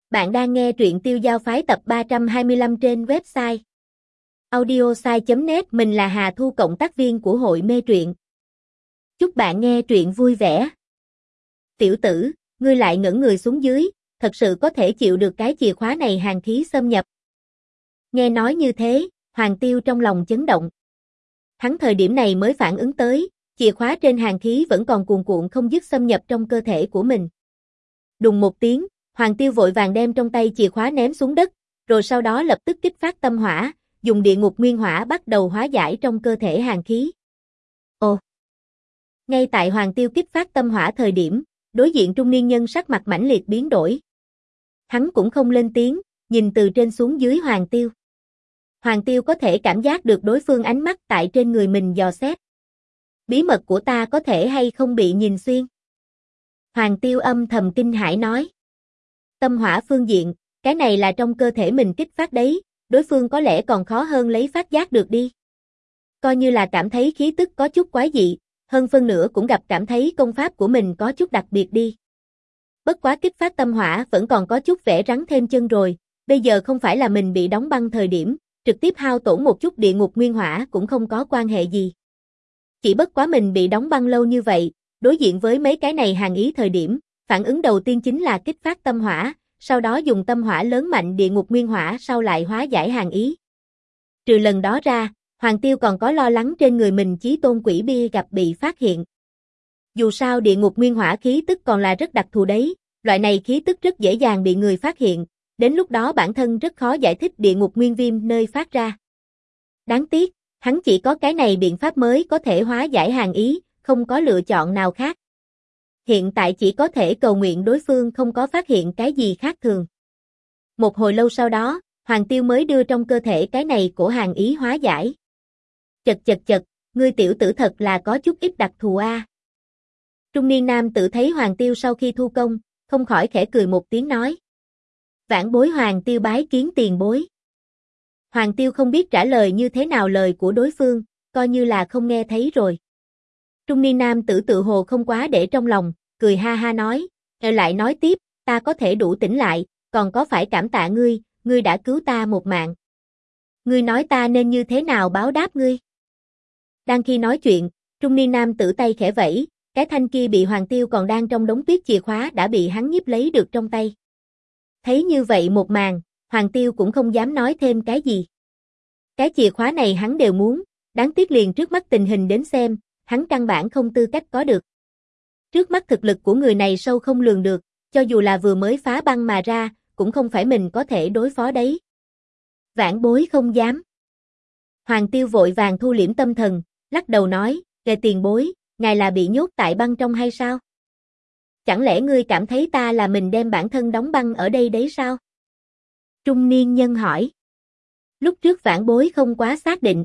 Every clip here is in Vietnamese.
Bạn đang nghe truyện Tiêu Giao Phái tập 325 trên website audiosai.net. Mình là Hà Thu, cộng tác viên của hội mê truyện. Chúc bạn nghe truyện vui vẻ. Tiểu tử, ngươi lại ngẩng người xuống dưới, thật sự có thể chịu được cái chìa khóa này hàn khí xâm nhập. Nghe nói như thế, Hoàng Tiêu trong lòng chấn động. Hắn thời điểm này mới phản ứng tới, chìa khóa trên hàn khí vẫn còn cuồn cuộn không dứt xâm nhập trong cơ thể của mình. Đùng một tiếng, Hoàng Tiêu vội vàng đem trong tay chìa khóa ném xuống đất, rồi sau đó lập tức kích phát tâm hỏa, dùng địa ngục nguyên hỏa bắt đầu hóa giải trong cơ thể hàn khí. Ồ! Ngay tại Hoàng Tiêu kích phát tâm hỏa thời điểm, đối diện trung niên nhân sắc mặt mãnh liệt biến đổi. Hắn cũng không lên tiếng, nhìn từ trên xuống dưới Hoàng Tiêu. Hoàng Tiêu có thể cảm giác được đối phương ánh mắt tại trên người mình dò xét. Bí mật của ta có thể hay không bị nhìn xuyên? Hoàng Tiêu âm thầm kinh hãi nói. Tâm hỏa phương diện, cái này là trong cơ thể mình kích phát đấy, đối phương có lẽ còn khó hơn lấy phát giác được đi. Coi như là cảm thấy khí tức có chút quái dị, hơn phân nửa cũng gặp cảm thấy công pháp của mình có chút đặc biệt đi. Bất quá kích phát tâm hỏa vẫn còn có chút vẻ rắn thêm chân rồi, bây giờ không phải là mình bị đóng băng thời điểm, trực tiếp hao tổn một chút địa ngục nguyên hỏa cũng không có quan hệ gì. Chỉ bất quá mình bị đóng băng lâu như vậy, đối diện với mấy cái này hàn ý thời điểm, phản ứng đầu tiên chính là kích phát tâm hỏa, sau đó dùng tâm hỏa lớn mạnh địa ngục nguyên hỏa sau lại hóa giải hàn ý. Trừ lần đó ra, Hoàng Tiêu còn có lo lắng trên người mình chí tôn quỷ bia gặp bị phát hiện. Dù sao địa ngục nguyên hỏa khí tức còn là rất đặc thù đấy, loại này khí tức rất dễ dàng bị người phát hiện, đến lúc đó bản thân rất khó giải thích địa ngục nguyên viêm nơi phát ra. Đáng tiếc, hắn chỉ có cái này biện pháp mới có thể hóa giải hàn ý, không có lựa chọn nào khác. Hiện tại chỉ có thể cầu nguyện đối phương không có phát hiện cái gì khác thường. Một hồi lâu sau đó, Hoàng Tiêu mới đưa trong cơ thể cái này của hàn ý hóa giải. Chật, ngươi tiểu tử thật là có chút ít đặc thù a. Trung niên nam tử thấy Hoàng Tiêu sau khi thu công, không khỏi khẽ cười một tiếng nói. Vãn bối Hoàng Tiêu bái kiến tiền bối. Hoàng Tiêu không biết trả lời như thế nào lời của đối phương, coi như là không nghe thấy rồi. Trung niên nam tử tự hồ không quá để trong lòng, cười ha ha nói, lại nói tiếp, ta có thể đủ tỉnh lại, còn có phải cảm tạ ngươi, ngươi đã cứu ta một mạng. Ngươi nói ta nên như thế nào báo đáp ngươi? Đang khi nói chuyện, trung niên nam tử tay khẽ vẫy, cái thanh kia bị Hoàng Tiêu còn đang trong đống tuyết chìa khóa đã bị hắn nhiếp lấy được trong tay. Thấy như vậy một màn, Hoàng Tiêu cũng không dám nói thêm cái gì. Cái chìa khóa này hắn đều muốn, đáng tiếc liền trước mắt tình hình đến xem, hắn căn bản không tư cách có được. Trước mắt thực lực của người này sâu không lường được, cho dù là vừa mới phá băng mà ra, cũng không phải mình có thể đối phó đấy. Vãn bối không dám. Hoàng Tiêu vội vàng thu liễm tâm thần, lắc đầu nói, về tiền bối, ngài là bị nhốt tại băng trong hay sao? Chẳng lẽ ngươi cảm thấy ta là mình đem bản thân đóng băng ở đây đấy sao? Trung niên nhân hỏi. Lúc trước vãn bối không quá xác định.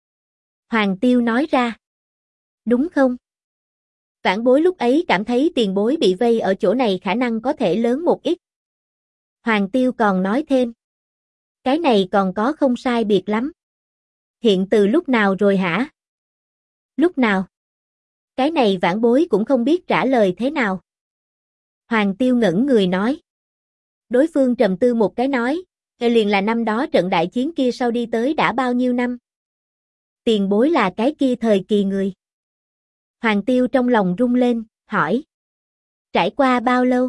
Hoàng Tiêu nói ra. Đúng không? Vãn bối lúc ấy cảm thấy tiền bối bị vây ở chỗ này khả năng có thể lớn một ít. Hoàng Tiêu còn nói thêm. Cái này còn có không sai biệt lắm. Hiện từ lúc nào rồi hả? Lúc nào? Cái này vãn bối cũng không biết trả lời thế nào. Hoàng Tiêu ngẩn người nói. Đối phương trầm tư một cái nói, liền là năm đó trận đại chiến kia sau đi tới đã bao nhiêu năm? Tiền bối là cái kia thời kỳ người. Hoàng Tiêu trong lòng rung lên, hỏi. Trải qua bao lâu?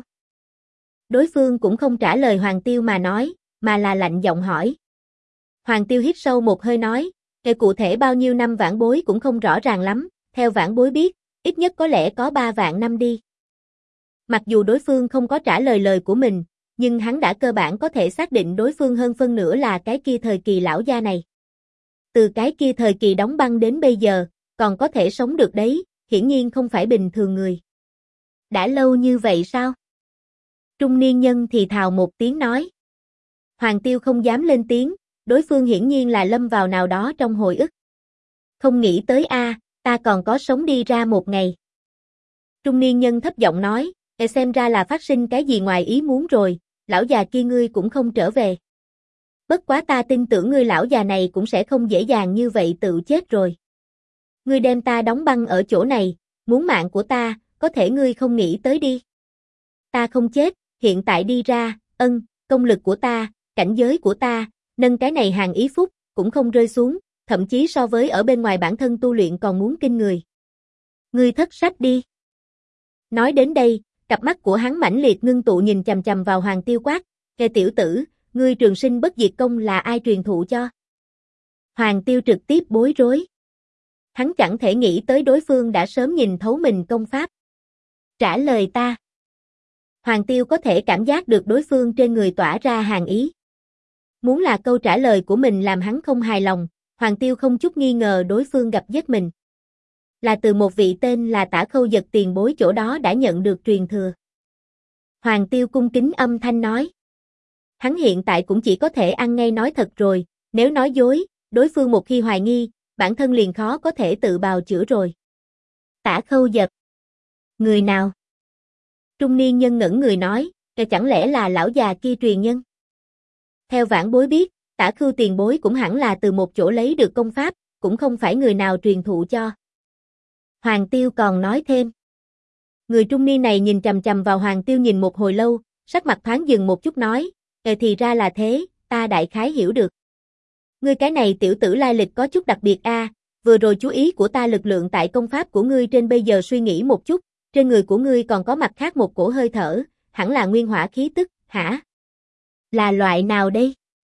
Đối phương cũng không trả lời Hoàng Tiêu mà nói, mà là lạnh giọng hỏi. Hoàng Tiêu hít sâu một hơi nói, cụ thể bao nhiêu năm vãn bối cũng không rõ ràng lắm, theo vãn bối biết, ít nhất có lẽ có 3 vạn năm đi. Mặc dù đối phương không có trả lời lời của mình, nhưng hắn đã cơ bản có thể xác định đối phương hơn phân nửa là cái kia thời kỳ lão gia này. Từ cái kia thời kỳ đóng băng đến bây giờ, còn có thể sống được đấy, hiển nhiên không phải bình thường người. Đã lâu như vậy sao? Trung niên nhân thì thào một tiếng nói. Hoàng Tiêu không dám lên tiếng, đối phương hiển nhiên là lâm vào nào đó trong hồi ức. Không nghĩ tới ta còn có sống đi ra một ngày. Trung niên nhân thấp giọng nói, xem ra là phát sinh cái gì ngoài ý muốn rồi, lão già kia ngươi cũng không trở về. Bất quá ta tin tưởng ngươi lão già này cũng sẽ không dễ dàng như vậy tự chết rồi. Ngươi đem ta đóng băng ở chỗ này, muốn mạng của ta, có thể ngươi không nghĩ tới đi. Ta không chết, hiện tại đi ra, công lực của ta, cảnh giới của ta, nâng cái này hàng ý phúc, cũng không rơi xuống, thậm chí so với ở bên ngoài bản thân tu luyện còn muốn kinh người. Ngươi thất sách đi. Nói đến đây, cặp mắt của hắn mãnh liệt ngưng tụ nhìn chằm chằm vào Hoàng Tiêu quát, "Kẻ tiểu tử, ngươi trường sinh bất diệt công là ai truyền thụ cho?" Hoàng Tiêu trực tiếp bối rối. Hắn chẳng thể nghĩ tới đối phương đã sớm nhìn thấu mình công pháp. "Trả lời ta." Hoàng Tiêu có thể cảm giác được đối phương trên người tỏa ra hàn ý. Muốn là câu trả lời của mình làm hắn không hài lòng, Hoàng Tiêu không chút nghi ngờ đối phương gặp giết mình. Là từ một vị tên là Tả Khâu Dật tiền bối chỗ đó đã nhận được truyền thừa. Hoàng Tiêu cung kính âm thanh nói. Hắn hiện tại cũng chỉ có thể ăn ngay nói thật rồi, nếu nói dối, đối phương một khi hoài nghi, bản thân liền khó có thể tự bào chữa rồi. Tả Khâu Dật. Người nào? Trung niên nhân ngẩn người nói, chẳng lẽ là lão già kia truyền nhân? Theo vãn bối biết, Tả Khưu tiền bối cũng hẳn là từ một chỗ lấy được công pháp, cũng không phải người nào truyền thụ cho. Hoàng Tiêu còn nói thêm. Người trung niên này nhìn chằm chằm vào Hoàng Tiêu nhìn một hồi lâu, sắc mặt thoáng dừng một chút nói, thì ra là thế, ta đại khái hiểu được. Ngươi cái này tiểu tử lai lịch có chút đặc biệt a, vừa rồi chú ý của ta lực lượng tại công pháp của ngươi trên bây giờ suy nghĩ một chút, trên người của ngươi còn có mặt khác một cổ hơi thở, hẳn là nguyên hỏa khí tức, hả? Là loại nào đây?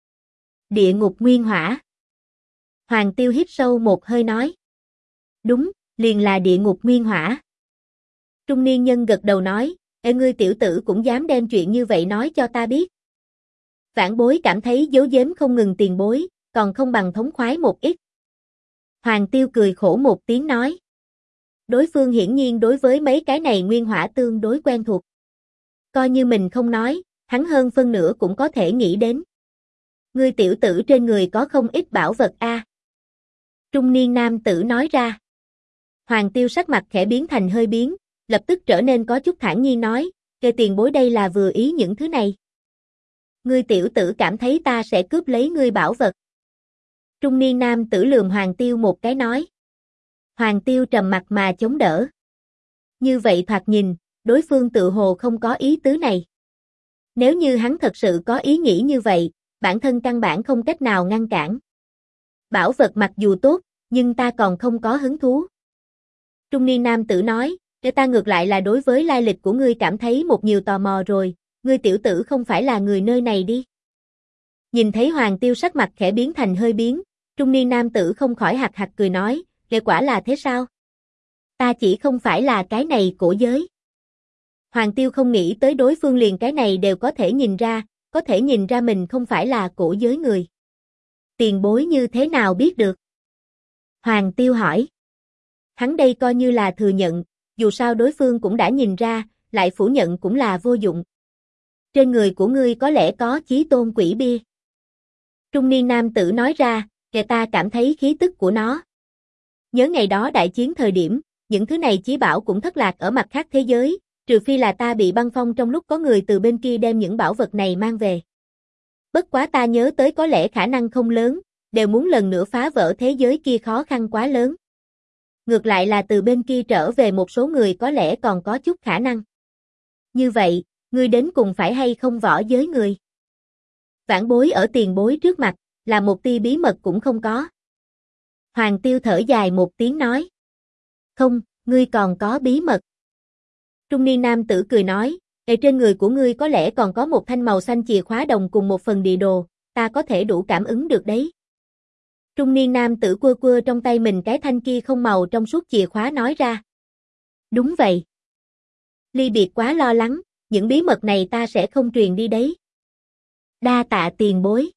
Địa ngục nguyên hỏa. Hoàng Tiêu hít sâu một hơi nói. Đúng, liền là địa ngục nguyên hỏa. Trung niên nhân gật đầu nói, ngươi tiểu tử cũng dám đem chuyện như vậy nói cho ta biết. Vãn bối cảm thấy giấu giếm không ngừng tiền bối, còn không bằng thống khoái một ít. Hoàng Tiêu cười khổ một tiếng nói. Đối phương hiển nhiên đối với mấy cái này nguyên hỏa tương đối quen thuộc. Coi như mình không nói, hắn hơn phân nửa cũng có thể nghĩ đến. Ngươi tiểu tử trên người có không ít bảo vật a. Trung niên nam tử nói ra. Hoàng Tiêu sắc mặt khẽ biến thành hơi biến, lập tức trở nên có chút thản nhiên nói, kê tiền bối đây là vừa ý những thứ này. Ngươi tiểu tử cảm thấy ta sẽ cướp lấy ngươi bảo vật. Trung niên nam tử lườm Hoàng Tiêu một cái nói. Hoàng Tiêu trầm mặt mà chống đỡ. Như vậy thoạt nhìn, đối phương tự hồ không có ý tứ này. Nếu như hắn thật sự có ý nghĩ như vậy, bản thân căn bản không cách nào ngăn cản. Bảo vật mặc dù tốt, nhưng ta còn không có hứng thú. Trung niên nam tử nói, để ta ngược lại là đối với lai lịch của ngươi cảm thấy một nhiều tò mò rồi, ngươi tiểu tử không phải là người nơi này đi. Nhìn thấy Hoàng Tiêu sắc mặt khẽ biến thành hơi biến, trung niên nam tử không khỏi hạc hạc cười nói, kết quả là thế sao? Ta chỉ không phải là cái này cổ giới. Hoàng Tiêu không nghĩ tới đối phương liền cái này đều có thể nhìn ra mình không phải là cổ giới người. Tiền bối như thế nào biết được? Hoàng Tiêu hỏi. Hắn đây coi như là thừa nhận, dù sao đối phương cũng đã nhìn ra, lại phủ nhận cũng là vô dụng. Trên người của ngươi có lẽ có chí tôn quỷ bia. Trung niên nam tử nói ra, kẻ ta cảm thấy khí tức của nó. Nhớ ngày đó đại chiến thời điểm, những thứ này chí bảo cũng thất lạc ở mặt khác thế giới, trừ phi là ta bị băng phong trong lúc có người từ bên kia đem những bảo vật này mang về. Bất quá ta nhớ tới có lẽ khả năng không lớn, đều muốn lần nữa phá vỡ thế giới kia khó khăn quá lớn. Ngược lại là từ bên kia trở về một số người có lẽ còn có chút khả năng. Như vậy, ngươi đến cùng phải hay không võ giới người? Vãn bối ở tiền bối trước mặt, là một tia bí mật cũng không có. Hoàng Tiêu thở dài một tiếng nói. Không, ngươi còn có bí mật. Trung niên nam tử cười nói, trên người của ngươi có lẽ còn có một thanh màu xanh chìa khóa đồng cùng một phần địa đồ, ta có thể đủ cảm ứng được đấy. Trung niên nam tử quơ quơ trong tay mình cái thanh kia không màu trong suốt chìa khóa nói ra. Đúng vậy. Ly biệt quá lo lắng, những bí mật này ta sẽ không truyền đi đấy. Đa tạ tiền bối.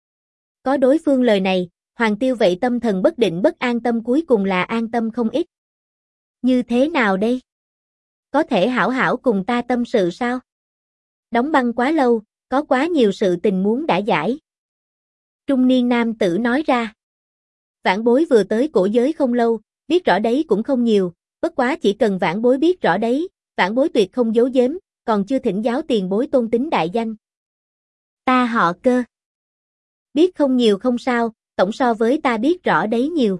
Có đối phương lời này, Hoàng Tiêu vậy tâm thần bất định bất an tâm cuối cùng là an tâm không ít. Như thế nào đây? Có thể hảo hảo cùng ta tâm sự sao? Đóng băng quá lâu, có quá nhiều sự tình muốn đã giải. Trung niên nam tử nói ra. Vãn bối vừa tới cổ giới không lâu, biết rõ đấy cũng không nhiều, bất quá chỉ cần vãn bối biết rõ đấy, vãn bối tuyệt không giấu giếm, còn chưa thỉnh giáo tiền bối tôn tính đại danh. Ta họ Cơ. Biết không nhiều không sao, tổng so với ta biết rõ đấy nhiều.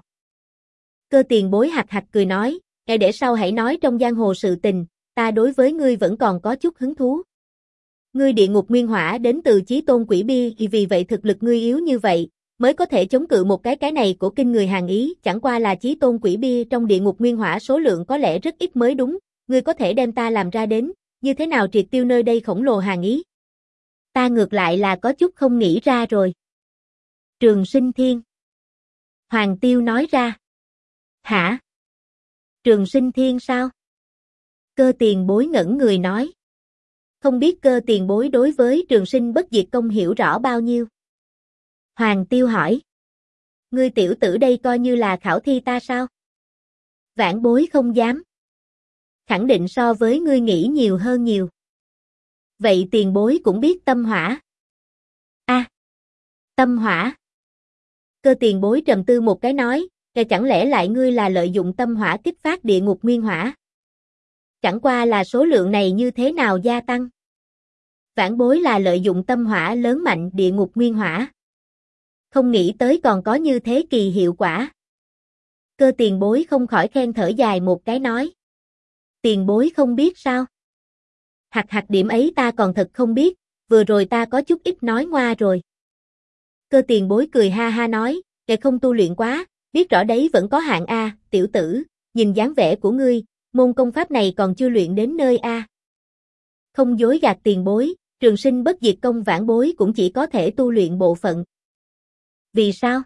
Cơ tiền bối hạc hạc cười nói, để sau hãy nói trong giang hồ sự tình, ta đối với ngươi vẫn còn có chút hứng thú. Ngươi địa ngục nguyên hỏa đến từ chí tôn quỷ bia, vì vậy thực lực ngươi yếu như vậy, mới có thể chống cự một cái này của kinh người hàng ý, chẳng qua là chí tôn quỷ bia trong địa ngục nguyên hỏa số lượng có lẽ rất ít mới đúng, ngươi có thể đem ta làm ra đến, như thế nào triệt tiêu nơi đây khổng lồ hàng ý? Ta ngược lại là có chút không nghĩ ra rồi. Trường Sinh Thiên. Hoàng Tiêu nói ra. Hả? Trường Sinh Thiên sao? Cơ Tiền Bối ngẩn người nói. Không biết Cơ Tiền Bối đối với Trường Sinh bất diệt công hiểu rõ bao nhiêu? Hoàng Tiêu hỏi. Ngươi tiểu tử đây coi như là khảo thi ta sao? Vãn Bối không dám. Khẳng định so với ngươi nghĩ nhiều hơn nhiều. Vậy Tiền Bối cũng biết tâm hỏa. Tâm hỏa. Cơ Tiền Bối trầm tư một cái nói, chẳng lẽ lại ngươi là lợi dụng tâm hỏa kích phát địa ngục nguyên hỏa? Chẳng qua là số lượng này như thế nào gia tăng? Vãn Bối là lợi dụng tâm hỏa lớn mạnh địa ngục nguyên hỏa. Không nghĩ tới còn có như thế kỳ hiệu quả. Cơ Tiền Bối không khỏi khen thở dài một cái nói. Tiền Bối không biết sao? Hạt điểm ấy ta còn thật không biết, vừa rồi ta có chút ít nói ngoa rồi. Cơ Tiền Bối cười ha ha nói, kẻ không tu luyện quá, biết rõ đấy vẫn có hạn a, tiểu tử, nhìn dáng vẻ của ngươi, môn công pháp này còn chưa luyện đến nơi a. Không dối gạt Tiền Bối, Trường Sinh bất diệt công Vãn Bối cũng chỉ có thể tu luyện bộ phận. Vì sao?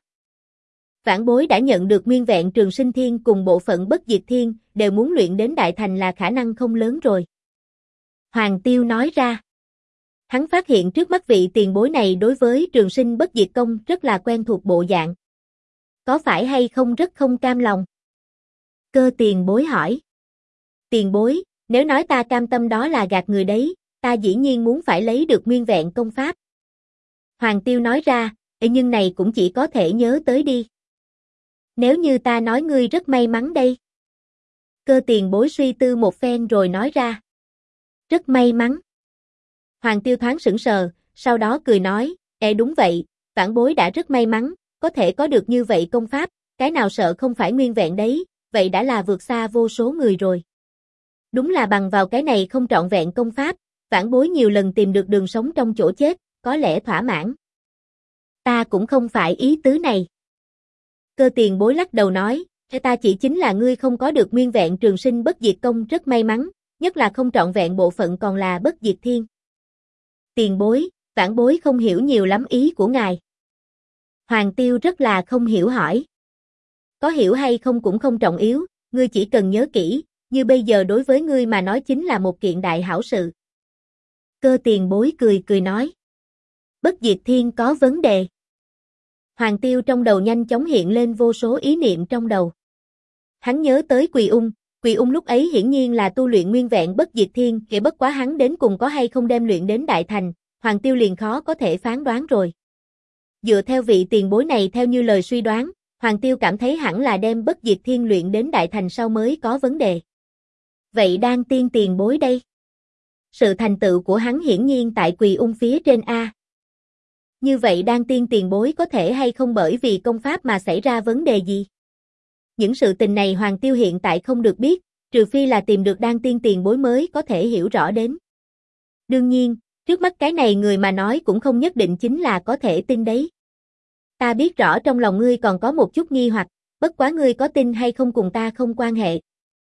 Vãn Bối đã nhận được nguyên vẹn Trường Sinh Thiên cùng bộ phận bất diệt thiên, đều muốn luyện đến đại thành là khả năng không lớn rồi. Hoàng Tiêu nói ra. Hắn phát hiện trước mắt vị tiền bối này đối với Trường Sinh bất diệt công rất là quen thuộc bộ dạng. Có phải hay không rất không cam lòng? Cơ Tiền Bối hỏi. Tiền Bối, nếu nói ta cam tâm đó là gạt người đấy, ta dĩ nhiên muốn phải lấy được nguyên vẹn công pháp. Hoàng Tiêu nói ra, nhưng này cũng chỉ có thể nhớ tới đi. Nếu như ta nói ngươi rất may mắn đây. Cơ Tiền Bối suy tư một phen rồi nói ra. Rất may mắn. Hoàng Tiêu thoáng sững sờ, sau đó cười nói, đúng vậy, Vãn Bối đã rất may mắn, có thể có được như vậy công pháp, cái nào sợ không phải nguyên vẹn đấy, vậy đã là vượt xa vô số người rồi. Đúng là bằng vào cái này không trọn vẹn công pháp, Vãn Bối nhiều lần tìm được đường sống trong chỗ chết, có lẽ thỏa mãn. Ta cũng không phải ý tứ này. Cơ Tiền Bối lắc đầu nói, ta chỉ chính là ngươi không có được nguyên vẹn Trường Sinh bất diệt công rất may mắn, nhất là không trọn vẹn bộ phận còn là bất diệt thiên. Tiền Bối, Vãn Bối không hiểu nhiều lắm ý của ngài. Hoàng Tiêu rất là không hiểu hỏi. Có hiểu hay không cũng không trọng yếu, ngươi chỉ cần nhớ kỹ, như bây giờ đối với ngươi mà nói chính là một kiện đại hảo sự. Cơ Tiền Bối cười nói. Bất diệt thiên có vấn đề. Hoàng Tiêu trong đầu nhanh chóng hiện lên vô số ý niệm trong đầu. Hắn nhớ tới Quỳ Ung lúc ấy hiển nhiên là tu luyện nguyên vẹn bất diệt thiên, kể bất quá hắn đến cùng có hay không đem luyện đến đại thành, Hoàng Tiêu liền khó có thể phán đoán rồi. Dựa theo vị tiền bối này theo như lời suy đoán, Hoàng Tiêu cảm thấy hẳn là đem bất diệt thiên luyện đến đại thành sau mới có vấn đề. Vậy Đan Tiên tiền bối đây? Sự thành tựu của hắn hiển nhiên tại Quỳ Ung phía trên A. Như vậy Đan Tiên tiền bối có thể hay không bởi vì công pháp mà xảy ra vấn đề gì? Những sự tình này Hoàng Tiêu hiện tại không được biết, trừ phi là tìm được Đan Tiên tiền bối mới có thể hiểu rõ đến. Đương nhiên, trước mắt cái này người mà nói cũng không nhất định chính là có thể tin đấy. Ta biết rõ trong lòng ngươi còn có một chút nghi hoặc, bất quá ngươi có tin hay không cùng ta không quan hệ.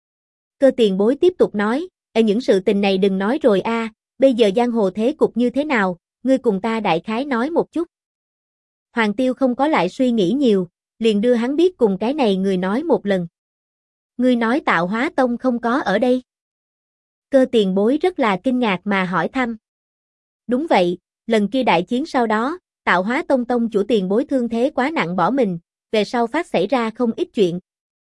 Cơ Tiền Bối tiếp tục nói, những sự tình này đừng nói rồi a, bây giờ giang hồ thế cục như thế nào, ngươi cùng ta đại khái nói một chút. Hoàng Tiêu không có lại suy nghĩ nhiều, liền đưa hắn biết cùng cái này người nói một lần. Ngươi nói Tạo Hóa Tông không có ở đây. Cơ Tiền Bối rất là kinh ngạc mà hỏi thăm. Đúng vậy, lần kia đại chiến sau đó, Tạo Hóa Tông tông chủ Tiền Bối thương thế quá nặng bỏ mình, về sau phát xảy ra không ít chuyện.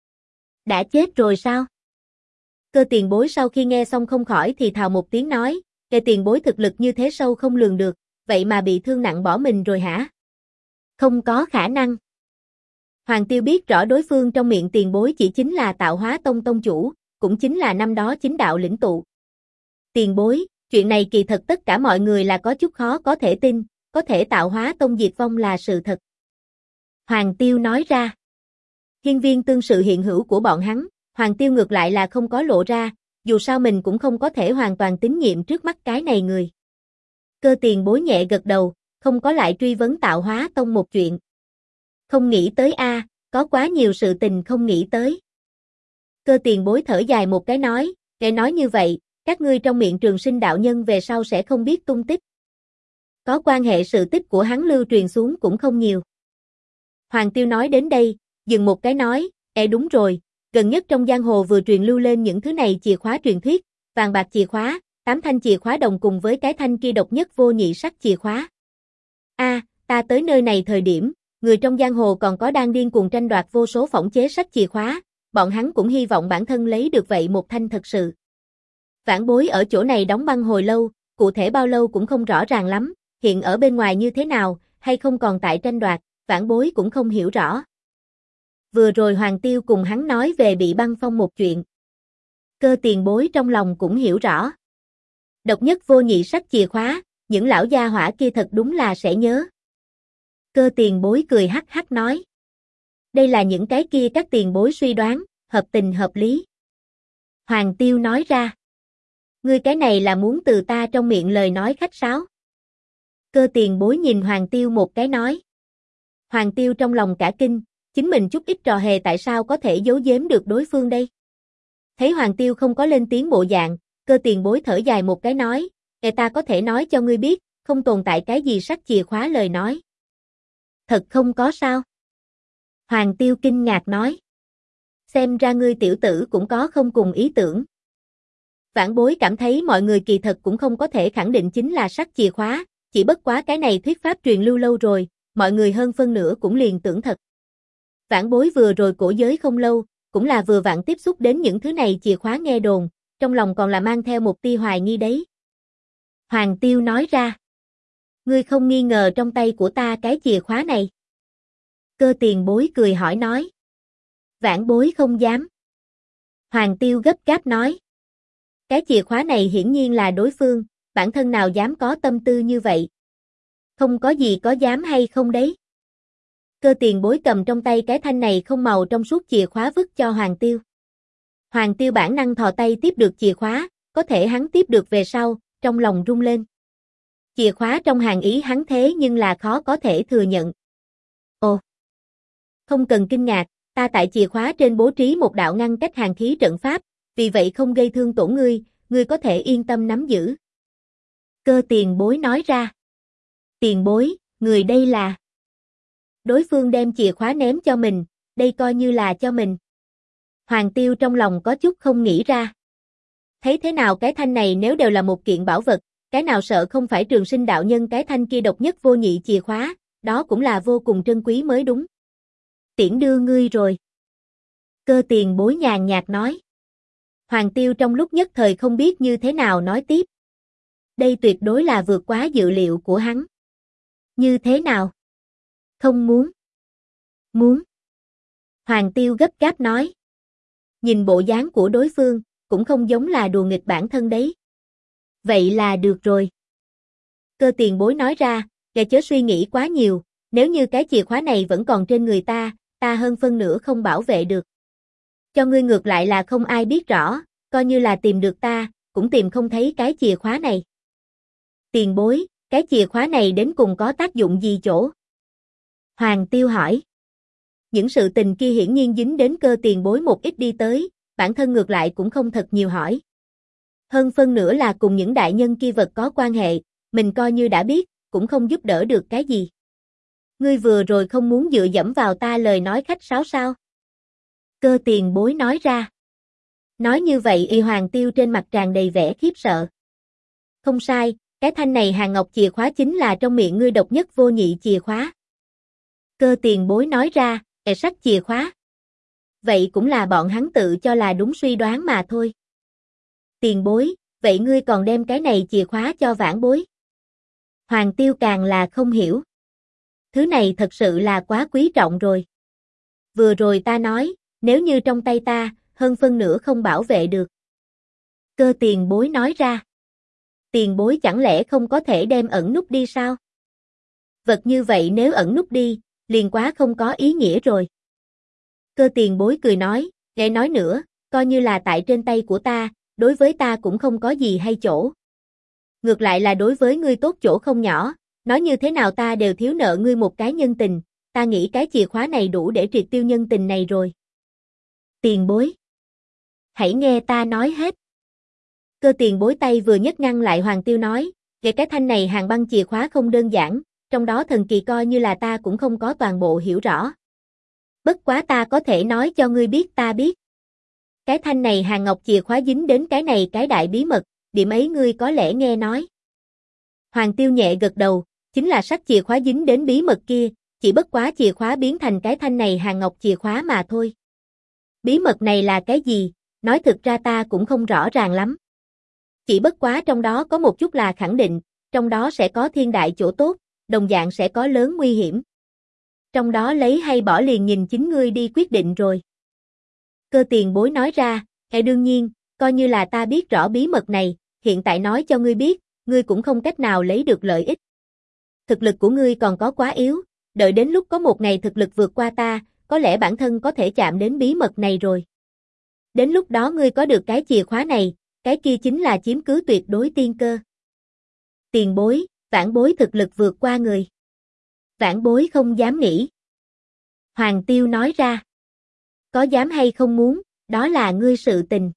Đã chết rồi sao? Cơ Tiền Bối sau khi nghe xong không khỏi thì thào một tiếng nói, cái Tiền Bối thực lực như thế sâu không lường được, vậy mà bị thương nặng bỏ mình rồi hả? Không có khả năng. Hoàng Tiêu biết rõ đối phương trong miệng Tiền Bối chỉ chính là Tạo Hóa Tông tông chủ, cũng chính là năm đó chính đạo lĩnh tụ. Tiền Bối, chuyện này kỳ thật tất cả mọi người là có chút khó có thể tin, có thể Tạo Hóa Tông diệt vong là sự thật. Hoàng Tiêu nói ra. Hiên viên tương sự hiện hữu của bọn hắn, Hoàng Tiêu ngược lại là không có lộ ra, dù sao mình cũng không có thể hoàn toàn tín nhiệm trước mắt cái này người. Cơ Tiền Bối nhẹ gật đầu, không có lại truy vấn Tạo Hóa Tông một chuyện. Không nghĩ tới a, có quá nhiều sự tình không nghĩ tới. Cơ Tiền Bối thở dài một cái nói, nghe nói như vậy, các ngươi trong miệng Trường Sinh đạo nhân về sau sẽ không biết tung tích. Có quan hệ sự tích của hắn lưu truyền xuống cũng không nhiều. Hoàng Tiêu nói đến đây, dừng một cái nói, đúng rồi, gần nhất trong giang hồ vừa truyền lưu lên những thứ này chìa khóa truyền thuyết, vàng bạc chìa khóa, 8 thanh chìa khóa đồng cùng với cái thanh kia độc nhất vô nhị sắc chìa khóa. Ta tới nơi này thời điểm, người trong giang hồ còn có đang điên cuồng tranh đoạt vô số phỏng chế sách chìa khóa, bọn hắn cũng hy vọng bản thân lấy được vậy một thanh thật sự. Vãn Bối ở chỗ này đóng băng hồi lâu, cụ thể bao lâu cũng không rõ ràng lắm, hiện ở bên ngoài như thế nào, hay không còn tại tranh đoạt, Vãn Bối cũng không hiểu rõ. Vừa rồi Hoàng Tiêu cùng hắn nói về bị băng phong một chuyện. Cơ Tiền Bối trong lòng cũng hiểu rõ. Độc nhất vô nhị sách chìa khóa, những lão gia hỏa kia thật đúng là sẽ nhớ. Cơ Tiền Bối cười hắc hắc nói. Đây là những cái kia các tiền bối suy đoán, hợp tình hợp lý. Hoàng Tiêu nói ra. Ngươi cái này là muốn từ ta trong miệng lời nói khách sáo. Cơ Tiền Bối nhìn Hoàng Tiêu một cái nói. Hoàng Tiêu trong lòng cả kinh, chính mình chút ít trò hề tại sao có thể giấu giếm được đối phương đây. Thấy Hoàng Tiêu không có lên tiếng bộ dạng, Cơ Tiền Bối thở dài một cái nói, ta có thể nói cho ngươi biết, không tồn tại cái gì sách chìa khóa lời nói. Thật không có sao? Hoàng Tiêu kinh ngạc nói. Xem ra ngươi tiểu tử cũng có không cùng ý tưởng. Vãn Bối cảm thấy mọi người kỳ thật cũng không có thể khẳng định chính là sách chìa khóa, chỉ bất quá cái này thuyết pháp truyền lưu lâu rồi, mọi người hơn phân nửa cũng liền tưởng thật. Vãn Bối vừa rồi cổ giới không lâu, cũng là vừa vặn tiếp xúc đến những thứ này chìa khóa nghe đồn, trong lòng còn là mang theo một tia hoài nghi đấy. Hoàng Tiêu nói ra. Ngươi không nghi ngờ trong tay của ta cái chìa khóa này. Cơ Tiền Bối cười hỏi nói. Vãn Bối không dám. Hoàng Tiêu gấp gáp nói. Cái chìa khóa này hiển nhiên là đối phương, bản thân nào dám có tâm tư như vậy. Không có gì có dám hay không đấy. Cơ Tiền Bối cầm trong tay cái thanh này không màu trong suốt chìa khóa vứt cho Hoàng Tiêu. Hoàng Tiêu bản năng thò tay tiếp được chìa khóa, có thể hắn tiếp được về sau, trong lòng rung lên. Chìa khóa trong hàng ý hắn thế nhưng là khó có thể thừa nhận. Ồ! Không cần kinh ngạc, ta tại chìa khóa trên bố trí một đạo ngăn cách hàn khí trận pháp, vì vậy không gây thương tổn ngươi có thể yên tâm nắm giữ. Cơ Tiền Bối nói ra. Tiền Bối, người đây là... Đối phương đem chìa khóa ném cho mình, đây coi như là cho mình. Hoàng Tiêu trong lòng có chút không nghĩ ra. Thấy thế nào cái thanh này nếu đều là một kiện bảo vật, cái nào sợ không phải Trường Sinh đạo nhân cái thanh kia độc nhất vô nhị chìa khóa, đó cũng là vô cùng trân quý mới đúng. Tiễn đưa ngươi rồi. Cơ Tiền Bối nhàn nhạt nói. Hoàng Tiêu trong lúc nhất thời không biết như thế nào nói tiếp. Đây tuyệt đối là vượt quá dự liệu của hắn. Như thế nào? Không muốn. Muốn. Hoàng Tiêu gấp gáp nói. Nhìn bộ dáng của đối phương, cũng không giống là đùa nghịch bản thân đấy. Vậy là được rồi. Cơ Tiền Bối nói ra, kẻ chớ suy nghĩ quá nhiều, nếu như cái chìa khóa này vẫn còn trên người ta hơn phân nửa không bảo vệ được. Cho ngươi ngược lại là không ai biết rõ, coi như là tìm được ta, cũng tìm không thấy cái chìa khóa này. Tiền Bối, cái chìa khóa này đến cùng có tác dụng gì chỗ? Hoàng Tiêu hỏi. Những sự tình kia hiển nhiên dính đến Cơ Tiền Bối một ít đi tới, bản thân ngược lại cũng không thật nhiều hỏi. Hơn phân nửa là cùng những đại nhân kia vật có quan hệ, mình coi như đã biết, cũng không giúp đỡ được cái gì. Ngươi vừa rồi không muốn dựa dẫm vào ta lời nói khách sáo sao? Cơ Tiền Bối nói ra. Nói như vậy y Hoàng Tiêu trên mặt tràn đầy vẻ khiếp sợ. Không sai, cái thanh này hàng ngọc chìa khóa chính là trong miệng ngươi độc nhất vô nhị chìa khóa. Cơ Tiền Bối nói ra, sách chìa khóa. Vậy cũng là bọn hắn tự cho là đúng suy đoán mà thôi. Tiền Bối, vậy ngươi còn đem cái này chìa khóa cho Vãn Bối? Hoàng Tiêu càng là không hiểu. Thứ này thật sự là quá quý trọng rồi. Vừa rồi ta nói, nếu như trong tay ta, hơn phân nửa không bảo vệ được. Cơ Tiền Bối nói ra. Tiền Bối chẳng lẽ không có thể đem ẩn nút đi sao? Vật như vậy nếu ẩn nút đi, liền quá không có ý nghĩa rồi. Cơ Tiền Bối cười nói, nghe nói nữa, coi như là tại trên tay của ta, đối với ta cũng không có gì hay chỗ. ngược lại là đối với ngươi tốt chỗ không nhỏ, nói như thế nào ta đều thiếu nợ ngươi một cái nhân tình, ta nghĩ cái chìa khóa này đủ để triệt tiêu nhân tình này rồi. Tiền bối. Hãy nghe ta nói hết. Cơ tiền bối tay vừa nhấc ngăn lại Hoàng Tiêu nói, cái thanh này hàng băng chìa khóa không đơn giản, trong đó thần kỳ coi như là ta cũng không có toàn bộ hiểu rõ. Bất quá ta có thể nói cho ngươi biết ta biết. Cái thanh này hàng ngọc chìa khóa dính đến cái này cái đại bí mật, điểm ấy ngươi có lẽ nghe nói. Hoàng Tiêu nhẹ gật đầu, chính là sắt chìa khóa dính đến bí mật kia, chỉ bất quá chìa khóa biến thành cái thanh này hàng ngọc chìa khóa mà thôi. Bí mật này là cái gì, nói thực ra ta cũng không rõ ràng lắm. Chỉ bất quá trong đó có một chút là khẳng định, trong đó sẽ có thiên đại chỗ tốt, đồng dạng sẽ có lớn nguy hiểm. Trong đó lấy hay bỏ liền nhìn chính ngươi đi quyết định rồi. Cơ tiền bối nói ra, đương nhiên, coi như là ta biết rõ bí mật này, hiện tại nói cho ngươi biết, ngươi cũng không cách nào lấy được lợi ích. Thực lực của ngươi còn có quá yếu, đợi đến lúc có một ngày thực lực vượt qua ta, có lẽ bản thân có thể chạm đến bí mật này rồi. Đến lúc đó ngươi có được cái chìa khóa này, cái kia chính là chiếm cứ tuyệt đối tiên cơ. Tiền bối, vãn bối thực lực vượt qua người. Vãn bối không dám nghĩ. Hoàng Tiêu nói ra. Có dám hay không muốn, đó là ngươi sự tình.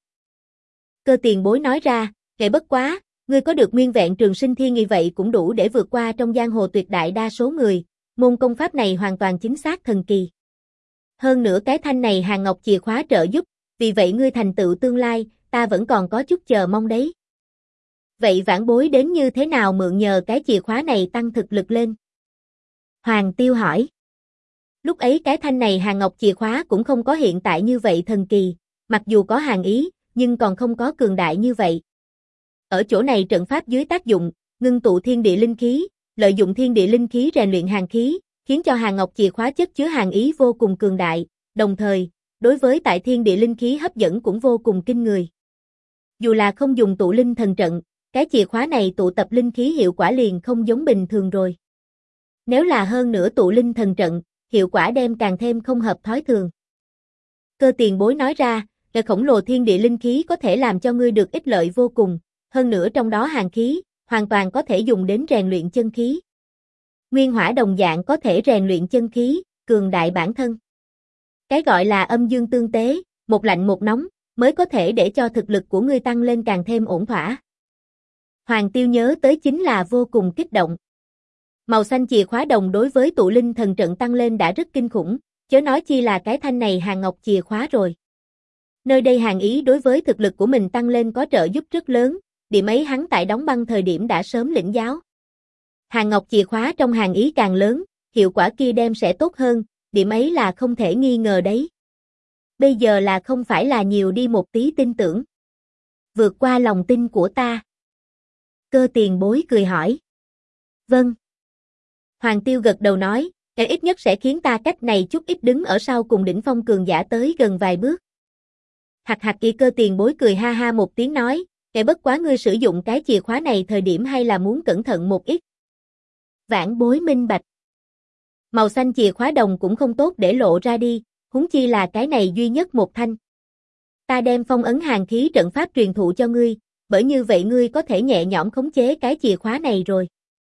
Cơ tiền bối nói ra, kệ bất quá, ngươi có được nguyên vẹn trường sinh thiên nghi vậy cũng đủ để vượt qua trong giang hồ tuyệt đại đa số người, môn công pháp này hoàn toàn chính xác thần kỳ. Hơn nữa cái thanh này hàng ngọc chìa khóa trợ giúp, vì vậy ngươi thành tựu tương lai, ta vẫn còn có chút chờ mong đấy. Vậy vãn bối đến như thế nào mượn nhờ cái chìa khóa này tăng thực lực lên? Hoàng Tiêu hỏi. Lúc ấy cái thanh này hàng ngọc chìa khóa cũng không có hiện tại như vậy thần kỳ, mặc dù có hàng ý, nhưng còn không có cường đại như vậy. Ở chỗ này trận pháp dưới tác dụng, ngưng tụ thiên địa linh khí, lợi dụng thiên địa linh khí rèn luyện hàng khí, khiến cho hàng ngọc chìa khóa chất chứa hàng ý vô cùng cường đại, đồng thời, đối với tại thiên địa linh khí hấp dẫn cũng vô cùng kinh người. Dù là không dùng tụ linh thần trận, cái chìa khóa này tụ tập linh khí hiệu quả liền không giống bình thường rồi. Nếu là hơn nữa tụ linh thần trận, hiệu quả đem càng thêm không hợp thói thường. Cơ tiền bối nói ra, là khổng lồ thiên địa linh khí có thể làm cho ngươi được ích lợi vô cùng, hơn nữa trong đó hàng khí, hoàn toàn có thể dùng đến rèn luyện chân khí. Nguyên hỏa đồng dạng có thể rèn luyện chân khí, cường đại bản thân. Cái gọi là âm dương tương tế, một lạnh một nóng, mới có thể để cho thực lực của ngươi tăng lên càng thêm ổn thỏa. Hoàng Tiêu nhớ tới chính là vô cùng kích động. Màu xanh chìa khóa đồng đối với tụ linh thần trận tăng lên đã rất kinh khủng, chớ nói chi là cái thanh này hàng ngọc chìa khóa rồi. Nơi đây hàng ý đối với thực lực của mình tăng lên có trợ giúp rất lớn, điểm ấy hắn tại đóng băng thời điểm đã sớm lĩnh giáo. Hàng ngọc chìa khóa trong hàng ý càng lớn, hiệu quả kia đem sẽ tốt hơn, điểm ấy là không thể nghi ngờ đấy. Bây giờ là không phải là nhiều đi một tí tin tưởng. Vượt qua lòng tin của ta. Cơ tiền bối cười hỏi. Vâng. Hoàng Tiêu gật đầu nói, cái ít nhất sẽ khiến ta cách này chút ít đứng ở sau cùng đỉnh phong cường giả tới gần vài bước. Hạc hạc kỳ cơ tiền bối cười ha ha một tiếng nói, cái bất quá ngươi sử dụng cái chìa khóa này thời điểm hay là muốn cẩn thận một ít. Vãn bối minh bạch. Màu xanh chìa khóa đồng cũng không tốt để lộ ra đi, huống chi là cái này duy nhất một thanh. Ta đem phong ấn hàng khí trận pháp truyền thụ cho ngươi, bởi như vậy ngươi có thể nhẹ nhõm khống chế cái chìa khóa này rồi.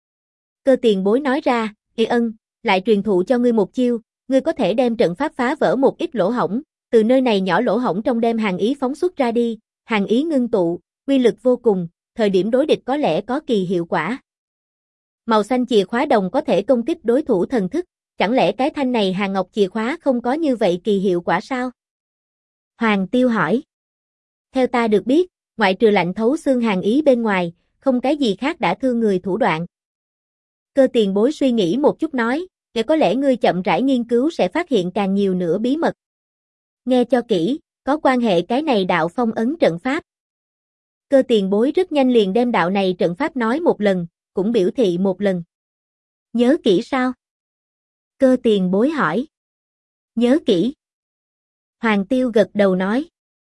Cơ tiền bối nói ra, lại truyền thụ cho ngươi một chiêu, ngươi có thể đem trận pháp phá vỡ một ít lỗ hổng, từ nơi này nhỏ lỗ hổng trong đem hàng ý phóng xuất ra đi, hàng ý ngưng tụ, uy lực vô cùng, thời điểm đối địch có lẽ có kỳ hiệu quả. Màu xanh chìa khóa đồng có thể công kích đối thủ thần thức, chẳng lẽ cái thanh này hàng ngọc chìa khóa không có như vậy kỳ hiệu quả sao? Hoàng Tiêu hỏi. Theo ta được biết, ngoại trừ lạnh thấu xương hàng ý bên ngoài, không cái gì khác đã thương người thủ đoạn. Cơ tiền bối suy nghĩ một chút nói, để có lẽ ngươi chậm rãi nghiên cứu sẽ phát hiện càng nhiều nữa bí mật. Nghe cho kỹ, có quan hệ cái này đạo phong ấn trận pháp. Cơ tiền bối rất nhanh liền đem đạo này trận pháp nói một lần, cũng biểu thị một lần. Nhớ kỹ sao? Cơ tiền bối hỏi. Nhớ kỹ. Hoàng Tiêu gật đầu nói.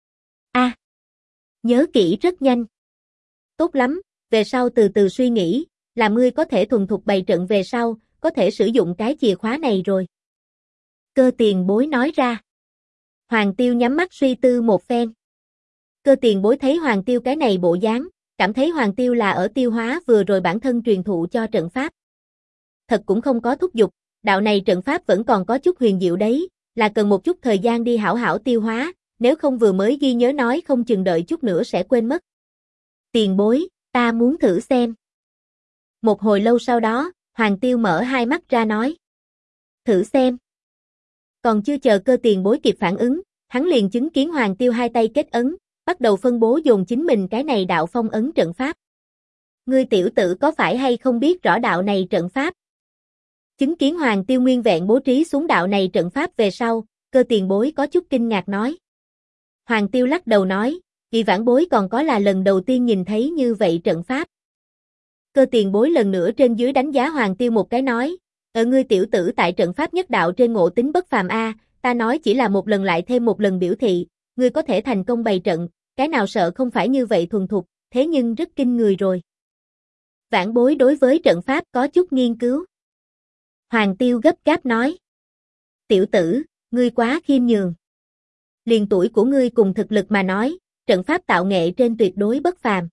Nhớ kỹ rất nhanh. Tốt lắm, về sau từ từ suy nghĩ, là ngươi có thể thuần thục bày trận về sau, có thể sử dụng cái chìa khóa này rồi. Cơ tiền bối nói ra. Hoàng Tiêu nhắm mắt suy tư một phen. Cơ tiền bối thấy Hoàng Tiêu cái này bộ dáng, cảm thấy Hoàng Tiêu là ở tiêu hóa vừa rồi bản thân truyền thụ cho trận pháp. Thật cũng không có thúc giục, đạo này trận pháp vẫn còn có chút huyền diệu đấy, là cần một chút thời gian đi hảo hảo tiêu hóa, nếu không vừa mới ghi nhớ nói không chừng đợi chút nữa sẽ quên mất. Tiền bối, ta muốn thử xem. Một hồi lâu sau đó, Hoàng Tiêu mở hai mắt ra nói. Thử xem. Còn chưa chờ Cơ Tiền bối kịp phản ứng, hắn liền chứng kiến Hoàng Tiêu hai tay kết ấn, bắt đầu phân bố dồn chính mình cái này đạo phong ấn trận pháp. Ngươi tiểu tử có phải hay không biết rõ đạo này trận pháp? Chứng kiến Hoàng Tiêu nguyên vẹn bố trí xuống đạo này trận pháp về sau, Cơ Tiền bối có chút kinh ngạc nói. Hoàng Tiêu lắc đầu nói, vì vãn bối còn có là lần đầu tiên nhìn thấy như vậy trận pháp. Cơ Tiền bối lần nữa trên dưới đánh giá Hoàng Tiêu một cái nói, ngươi tiểu tử tại trận pháp nhất đạo trên ngộ tính bất phàm a, ta nói chỉ là một lần lại thêm một lần biểu thị, ngươi có thể thành công bày trận, cái nào sợ không phải như vậy thuần thục, thế nhưng rất kinh người rồi. Vãn bối đối với trận pháp có chút nghiên cứu. Hoàng Tiêu gấp gáp nói. Tiểu tử, ngươi quá khiêm nhường. Liền tuổi của ngươi cùng thực lực mà nói, trận pháp tạo nghệ trên tuyệt đối bất phàm.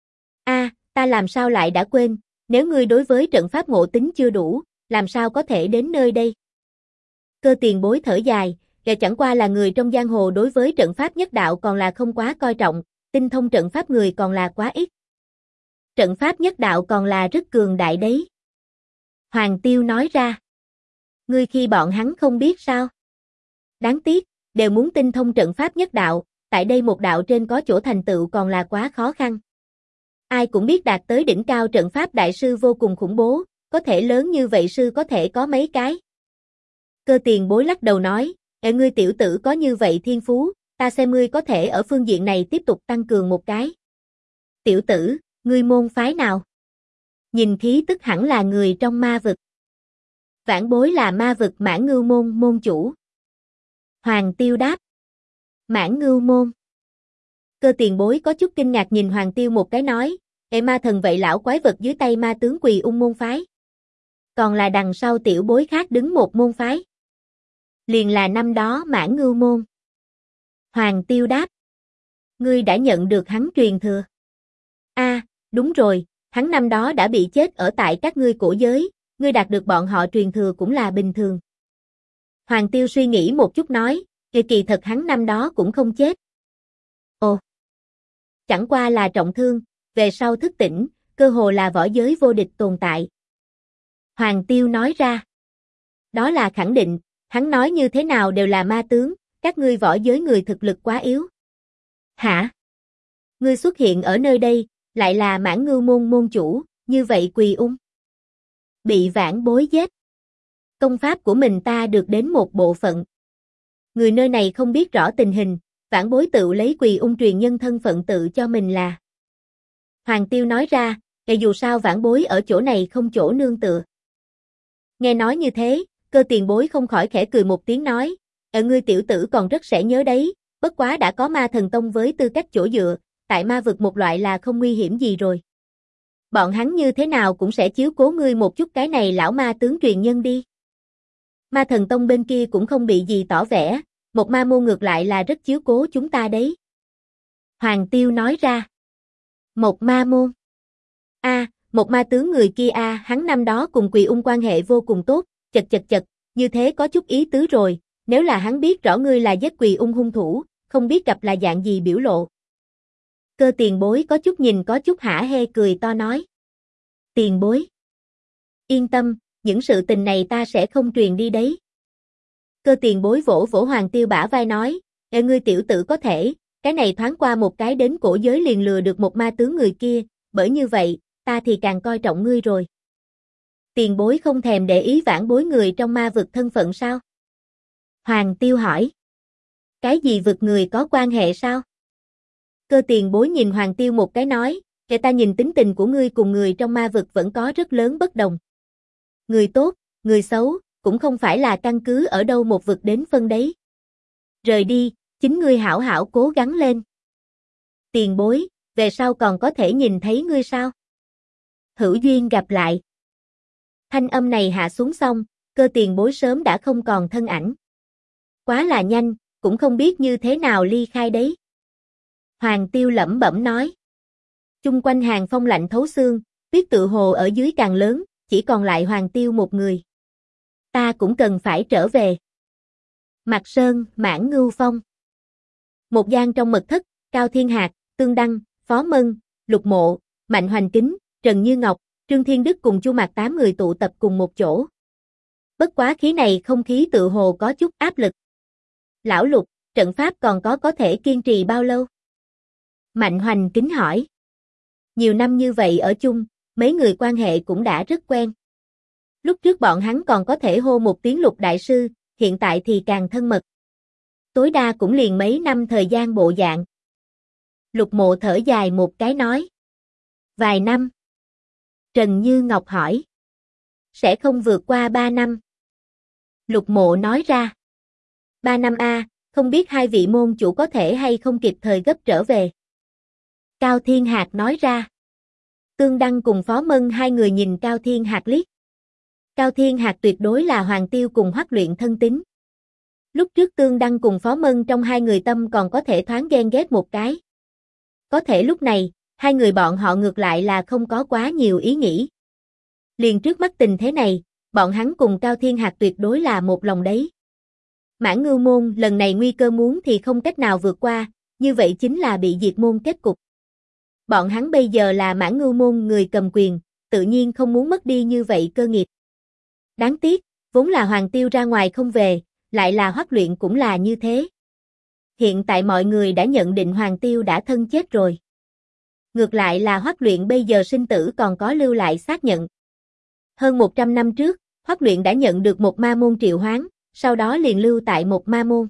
Ta làm sao lại đã quên, nếu ngươi đối với trận pháp ngộ tính chưa đủ, làm sao có thể đến nơi đây? Cơ Tiền bối thở dài, kẻ chẳng qua là người trong giang hồ đối với trận pháp nhất đạo còn là không quá coi trọng, tinh thông trận pháp người còn là quá ít. Trận pháp nhất đạo còn là rất cường đại đấy. Hoàng Tiêu nói ra. Ngươi khi bọn hắn không biết sao? Đáng tiếc, đều muốn tinh thông trận pháp nhất đạo, tại đây một đạo trên có chỗ thành tựu còn là quá khó khăn. Ai cũng biết đạt tới đỉnh cao trận pháp đại sư vô cùng khủng bố, có thể lớn như vậy sư có thể có mấy cái. Cơ Tiền bối lắc đầu nói, ngươi tiểu tử có như vậy thiên phú, ta xem ngươi có thể ở phương diện này tiếp tục tăng cường một cái. Tiểu tử, ngươi môn phái nào? Nhìn khí tức hẳn là người trong ma vực. Vãn bối là ma vực Mãn Ngưu môn môn chủ. Hoàng Tiêu đáp. Mãn Ngưu môn. Cơ Tiền bối có chút kinh ngạc nhìn Hoàng Tiêu một cái nói, ma thần vậy lão quái vật dưới tay ma tướng Quỳ Ung môn phái. Còn là đằng sau tiểu bối khác đứng một môn phái. Liền là năm đó Mãn Ngưu môn. Hoàng Tiêu đáp. Ngươi đã nhận được hắn truyền thừa. Đúng rồi, hắn năm đó đã bị chết ở tại các ngươi cổ giới, ngươi đạt được bọn họ truyền thừa cũng là bình thường. Hoàng Tiêu suy nghĩ một chút nói, kỳ thật hắn năm đó cũng không chết. Ồ, chẳng qua là trọng thương, về sau thức tỉnh, cơ hồ là võ giới vô địch tồn tại. Hoàng Tiêu nói ra. Đó là khẳng định, hắn nói như thế nào đều là ma tướng, các ngươi võ giới người thực lực quá yếu. Hả? Ngươi xuất hiện ở nơi đây, lại là Mãn Ngưu môn môn chủ, như vậy Quỳ Ung bị vãn bối giết. Công pháp của mình ta được đến một bộ phận. Người nơi này không biết rõ tình hình, vãn bối tự lấy Quỳ Ung truyền nhân thân phận tự cho mình là. Hoàng Tiêu nói ra, dù sao vãn bối ở chỗ này không chỗ nương tựa. Nghe nói như thế, Cơ Tiền bối không khỏi khẽ cười một tiếng nói, ngươi tiểu tử còn rất sẽ nhớ đấy, bất quá đã có ma thần tông với tư cách chỗ dựa, tại ma vực một loại là không nguy hiểm gì rồi. Bọn hắn như thế nào cũng sẽ chiếu cố ngươi một chút cái này lão ma tướng truyền nhân đi. Ma thần tông bên kia cũng không bị gì tỏ vẻ, một ma môn ngược lại là rất chiếu cố chúng ta đấy. Hoàng Tiêu nói ra. Một ma môn. Một ma tướng người kia hắn năm đó cùng Quỳ Ung quan hệ vô cùng tốt, chật, như thế có chút ý tứ rồi, nếu là hắn biết rõ ngươi là giết Quỳ Ung hung thủ, không biết gặp là dạng gì biểu lộ. Cơ Tiền bối có chút nhìn có chút hả hê cười to nói. Tiền bối. Yên tâm, những sự tình này ta sẽ không truyền đi đấy. Cơ Tiền bối vỗ vỗ Hoàng Tiêu bả vai nói, ngươi tiểu tử có thể, cái này thoáng qua một cái đến cổ giới liền lừa được một ma tướng người kia, bởi như vậy, ta thì càng coi trọng ngươi rồi. Tiền bối không thèm để ý vãn bối người trong ma vực thân phận sao? Hoàng Tiêu hỏi. Cái gì vực người có quan hệ sao? Cơ Tiền bối nhìn Hoàng Tiêu một cái nói, ta nhìn tính tình của ngươi cùng người trong ma vực vẫn có rất lớn bất đồng. Người tốt, người xấu, cũng không phải là căn cứ ở đâu một vực đến phân đấy. Rời đi, chính ngươi hảo hảo cố gắng lên. Tiền bối, về sau còn có thể nhìn thấy ngươi sao? Hữu duyên gặp lại. Thanh âm này hạ xuống xong, Cơ Tiền bối sớm đã không còn thân ảnh. Quá là nhanh, cũng không biết như thế nào ly khai đấy. Hoàng Tiêu lẩm bẩm nói. Chung quanh hàng phong lạnh thấu xương, tuyết tự hồ ở dưới càng lớn, chỉ còn lại Hoàng Tiêu một người. Ta cũng cần phải trở về. Mạc Sơn, Mãn Ngưu Phong. Một gian trong mật thất, Cao Thiên Hạc, Tương Đăng, Phó Mân, Lục Mộ, Mạnh Hoành Kính, Trần Như Ngọc, Trương Thiên Đức cùng Chu Mạc 8 người tụ tập cùng một chỗ. Bất quá khí này không khí tự hồ có chút áp lực. Lão Lục, trận pháp còn có thể kiên trì bao lâu? Mạnh Hoành Kính hỏi. Nhiều năm như vậy ở chung, mấy người quan hệ cũng đã rất quen. Lúc trước bọn hắn còn có thể hô một tiếng Lục Đại Sư, hiện tại thì càng thân mật. Tối đa cũng liền mấy năm thời gian bộ dạng. Lục Mộ thở dài một cái nói. Vài năm. Trần Như Ngọc hỏi. Sẽ không vượt qua 3 năm. Lục Mộ nói ra. 3 năm a, không biết hai vị môn chủ có thể hay không kịp thời gấp trở về. Cao Thiên Hạc nói ra. Tương Đăng cùng Phó Mân hai người nhìn Cao Thiên Hạc liếc. Cao Thiên Hạc tuyệt đối là Hoàng Tiêu cùng Hoắc Luyện thân tín. Lúc trước Tương Đăng cùng Phó Mân trong hai người tâm còn có thể thoáng ghen ghét một cái. Có thể lúc này, hai người bọn họ ngược lại là không có quá nhiều ý nghĩ. Liền trước mắt tình thế này, bọn hắn cùng Cao Thiên Hạc tuyệt đối là một lòng đấy. Mãn Ngưu môn lần này nguy cơ muốn thì không cách nào vượt qua, như vậy chính là bị diệt môn kết cục. Bọn hắn bây giờ là Mãn Ngưu môn người cầm quyền, tự nhiên không muốn mất đi như vậy cơ nghiệp. Đáng tiếc, vốn là Hoàng Tiêu ra ngoài không về, lại là Hoắc Luyện cũng là như thế. Hiện tại mọi người đã nhận định Hoàng Tiêu đã thân chết rồi. Ngược lại là Hoắc Luyện bây giờ sinh tử còn có lưu lại xác nhận. Hơn 100 năm trước, Hoắc Luyện đã nhận được một ma môn triệu hoán, sau đó liền lưu tại một ma môn.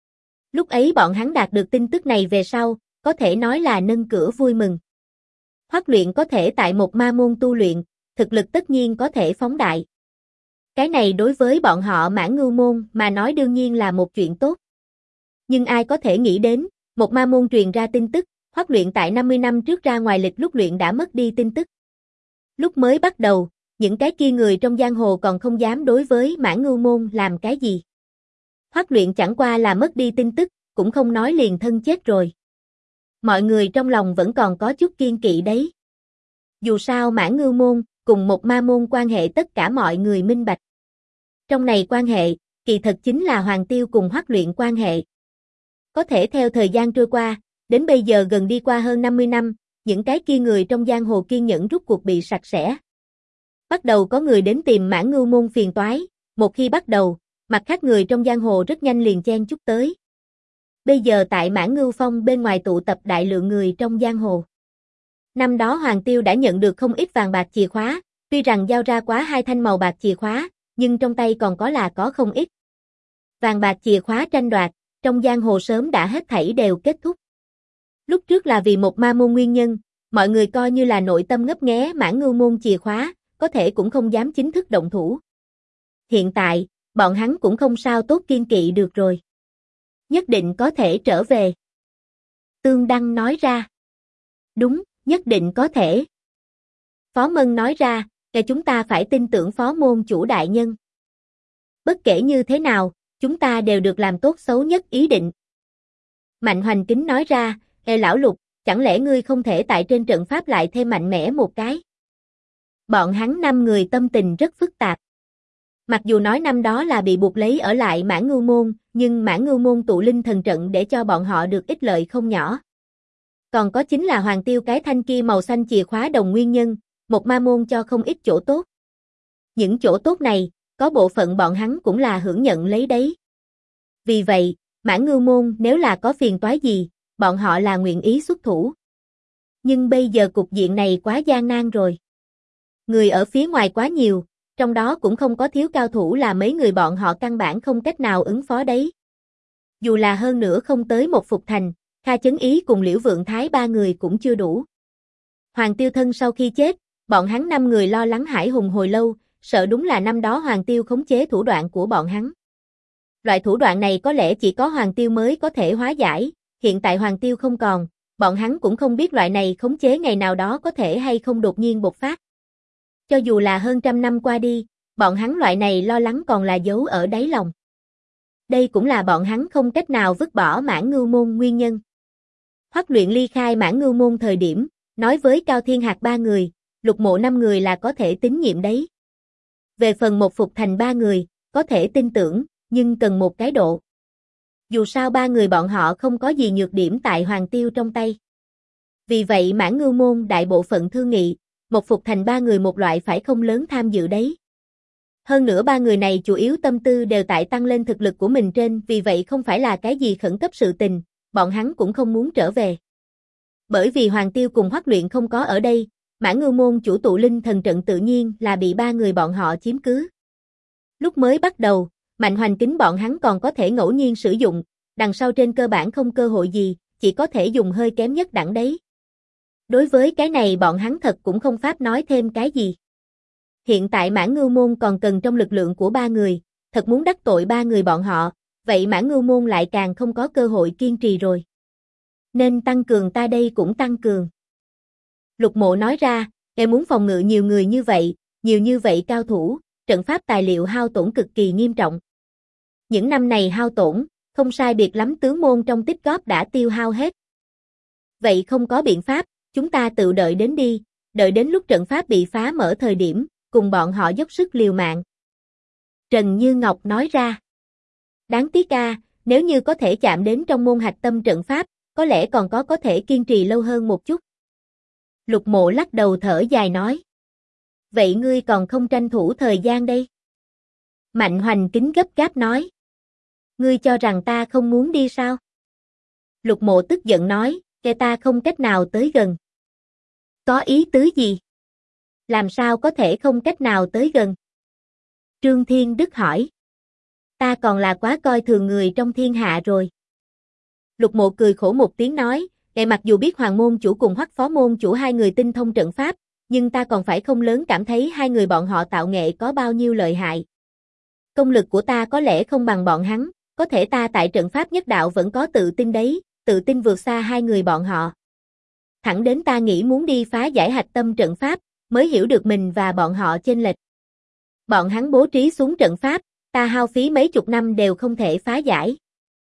Lúc ấy bọn hắn đạt được tin tức này về sau, có thể nói là nâng cửa vui mừng. Hoắc Luyện có thể tại một ma môn tu luyện, thực lực tất nhiên có thể phóng đại. Cái này đối với bọn họ Mãn Ngưu môn mà nói đương nhiên là một chuyện tốt. Nhưng ai có thể nghĩ đến, một ma môn truyền ra tin tức, Hoắc Luyện tại 50 năm trước ra ngoài lịch lúc luyện đã mất đi tin tức. Lúc mới bắt đầu, những cái kia người trong giang hồ còn không dám đối với Mãn Ngưu môn làm cái gì. Hoắc Luyện chẳng qua là mất đi tin tức, cũng không nói liền thân chết rồi. Mọi người trong lòng vẫn còn có chút kiên kỵ đấy. Dù sao Mãn Ngưu môn, cùng một ma môn quan hệ tất cả mọi người minh bạch. Trong này quan hệ, kỳ thật chính là Hoàng Tiêu cùng Hoắc Luyện quan hệ. Có thể theo thời gian trôi qua, đến bây giờ gần đi qua hơn 50 năm, những cái kia người trong giang hồ kiên nhẫn rút cuộc bị sạch sẽ. Bắt đầu có người đến tìm Mãn Ngưu môn phiền toái, một khi bắt đầu, mặt khác người trong giang hồ rất nhanh liền chen chúc tới. Bây giờ tại Mãn Ngưu Phong bên ngoài tụ tập đại lượng người trong giang hồ. Năm đó Hoàng Tiêu đã nhận được không ít vàng bạc chìa khóa, tuy rằng giao ra quá 2 thanh màu bạc chìa khóa, nhưng trong tay còn có không ít. Vàng bạc chìa khóa tranh đoạt, trong giang hồ sớm đã hết thảy đều kết thúc. Lúc trước là vì một ma môn nguyên nhân, mọi người coi như là nội tâm ngấp nghé Mãn Ngưu môn chìa khóa, có thể cũng không dám chính thức động thủ. Hiện tại, bọn hắn cũng không sao tốt kiên kỵ được rồi. Nhất định có thể trở về. Tương Đăng nói ra. Đúng, nhất định có thể. Phó Mân nói ra, chúng ta phải tin tưởng phó môn chủ đại nhân. Bất kể như thế nào, chúng ta đều được làm tốt xấu nhất ý định. Mạnh Hoành Kính nói ra, lão Lục, chẳng lẽ ngươi không thể tại trên trận pháp lại thêm mạnh mẽ một cái? Bọn hắn 5 người tâm tình rất phức tạp. Mặc dù nói năm đó là bị buộc lấy ở lại Mãn Ngưu môn, nhưng Mãn Ngưu môn tụ linh thần trận để cho bọn họ được ích lợi không nhỏ. Còn có chính là Hoàng Tiêu cái thanh kia màu xanh chìa khóa đồng nguyên nhân, một ma môn cho không ít chỗ tốt. Những chỗ tốt này, có bộ phận bọn hắn cũng là hưởng nhận lấy đấy. Vì vậy, Mãn Ngưu môn nếu là có phiền toái gì, bọn họ là nguyện ý xuất thủ. Nhưng bây giờ cục diện này quá gian nan rồi. Người ở phía ngoài quá nhiều, trong đó cũng không có thiếu cao thủ là mấy người bọn họ căn bản không cách nào ứng phó đấy. Dù là hơn nữa không tới một Phục Thành, Kha Chấn Ý cùng Liễu Vượng Thái 3 người cũng chưa đủ. Hoàng Tiêu thân sau khi chết, bọn hắn 5 người lo lắng hãi hùng hồi lâu, sợ đúng là năm đó Hoàng Tiêu khống chế thủ đoạn của bọn hắn. Loại thủ đoạn này có lẽ chỉ có Hoàng Tiêu mới có thể hóa giải, hiện tại Hoàng Tiêu không còn, bọn hắn cũng không biết loại này khống chế ngày nào đó có thể hay không đột nhiên bộc phát. Cho dù là hơn 100 năm qua đi, bọn hắn loại này lo lắng còn là giấu ở đáy lòng. Đây cũng là bọn hắn không cách nào vứt bỏ Mãn Ngưu môn nguyên nhân. Hoắc Luyện ly khai Mãn Ngưu môn thời điểm, Nói với Cao Thiên Hạc 3 người, Lục Mộ 5 người là có thể tín nhiệm đấy. Về phần một Phục Thành 3 người, có thể tin tưởng, nhưng cần một cái độ. Dù sao 3 người bọn họ không có gì nhược điểm tại Hoàng Tiêu trong tay. Vì vậy Mãn Ngưu Môn đại bộ phận thương nghị, một Phục Thành 3 người một loại phải không lớn tham dự đấy. Hơn nữa 3 người này chủ yếu tâm tư đều tại tăng lên thực lực của mình trên, vì vậy không phải là cái gì khẩn cấp sự tình, bọn hắn cũng không muốn trở về. Bởi vì Hoàng Tiêu cùng Hoắc Luyện không có ở đây, Mãn Ngưu Môn chủ tụ linh thần trận tự nhiên là bị 3 người bọn họ chiếm cứ. Lúc mới bắt đầu, Mạnh Hoành Kính bọn hắn còn có thể ngẫu nhiên sử dụng, đằng sau trên cơ bản không cơ hội gì, chỉ có thể dùng hơi kém nhất đẳng đấy. Đối với cái này bọn hắn thật cũng không pháp nói thêm cái gì. Hiện tại Mãn Ngưu Môn còn cần trong lực lượng của 3 người, thật muốn đắc tội 3 người bọn họ, vậy Mãn Ngưu Môn lại càng không có cơ hội kiên trì rồi. Nên tăng cường ta đây cũng tăng cường. Lục Mộ nói ra, em muốn phòng ngự nhiều người nhiều như vậy cao thủ, trận pháp tài liệu hao tổn cực kỳ nghiêm trọng. Những năm này hao tổn, không sai biệt lắm tướng môn trong tích góp đã tiêu hao hết. Vậy không có biện pháp, chúng ta tự đợi đến đi, đợi đến lúc trận pháp bị phá mở thời điểm, cùng bọn họ dốc sức liều mạng. Trần Như Ngọc nói ra. Đáng tiếc nếu như có thể chạm đến trong môn hạch tâm trận pháp, có lẽ còn có thể kiên trì lâu hơn một chút. Lục Mộ lắc đầu thở dài nói. Vậy ngươi còn không tranh thủ thời gian đây? Mạnh Hoành Kính gấp gáp nói. Ngươi cho rằng ta không muốn đi sao? Lục Mộ tức giận nói, ta không cách nào tới gần. Có ý tứ gì? Làm sao có thể không cách nào tới gần? Trương Thiên Đức hỏi. Ta còn là quá coi thường người trong thiên hạ rồi. Lục Mộ cười khổ một tiếng nói, mặc dù biết Hoàng môn chủ cùng Hoắc phó môn chủ 2 người tinh thông trận pháp, nhưng ta còn phải không lớn cảm thấy 2 người bọn họ tạo nghệ có bao nhiêu lợi hại. Công lực của ta có lẽ không bằng bọn hắn, có thể ta tại trận pháp nhất đạo vẫn có tự tin đấy, tự tin vượt xa 2 người bọn họ. Thẳng đến ta nghĩ muốn đi phá giải hạch tâm trận pháp, mới hiểu được mình và bọn họ chênh lệch. Bọn hắn bố trí xuống trận pháp, ta hao phí mấy chục năm đều không thể phá giải.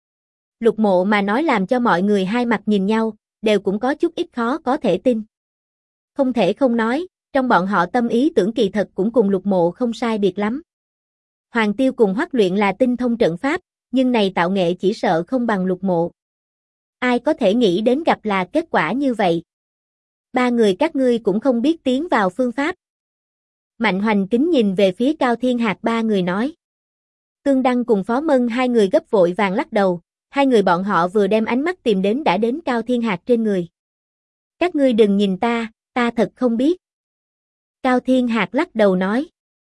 Lục Mộ mà nói làm cho mọi người hai mặt nhìn nhau, đều cũng có chút ít khó có thể tin. Không thể không nói, trong bọn họ tâm ý tưởng kỳ thật cũng cùng Lục Mộ không sai biệt lắm. Hoàng Tiêu cùng Hoắc Luyện là tinh thông trận pháp, nhưng này tạo nghệ chỉ sợ không bằng Lục Mộ. Ai có thể nghĩ đến gặp là kết quả như vậy? 3 người các ngươi cũng không biết tiến vào phương pháp. Mạnh Hoành Kính nhìn về phía Cao Thiên Hạc 3 người nói. Tương Đăng cùng Phó Mân 2 người gấp vội vàng lắc đầu, 2 người bọn họ vừa đem ánh mắt tìm đến đã đến Cao Thiên Hạc trên người. Các ngươi đừng nhìn ta thật không biết. Cao Thiên Hạc lắc đầu nói.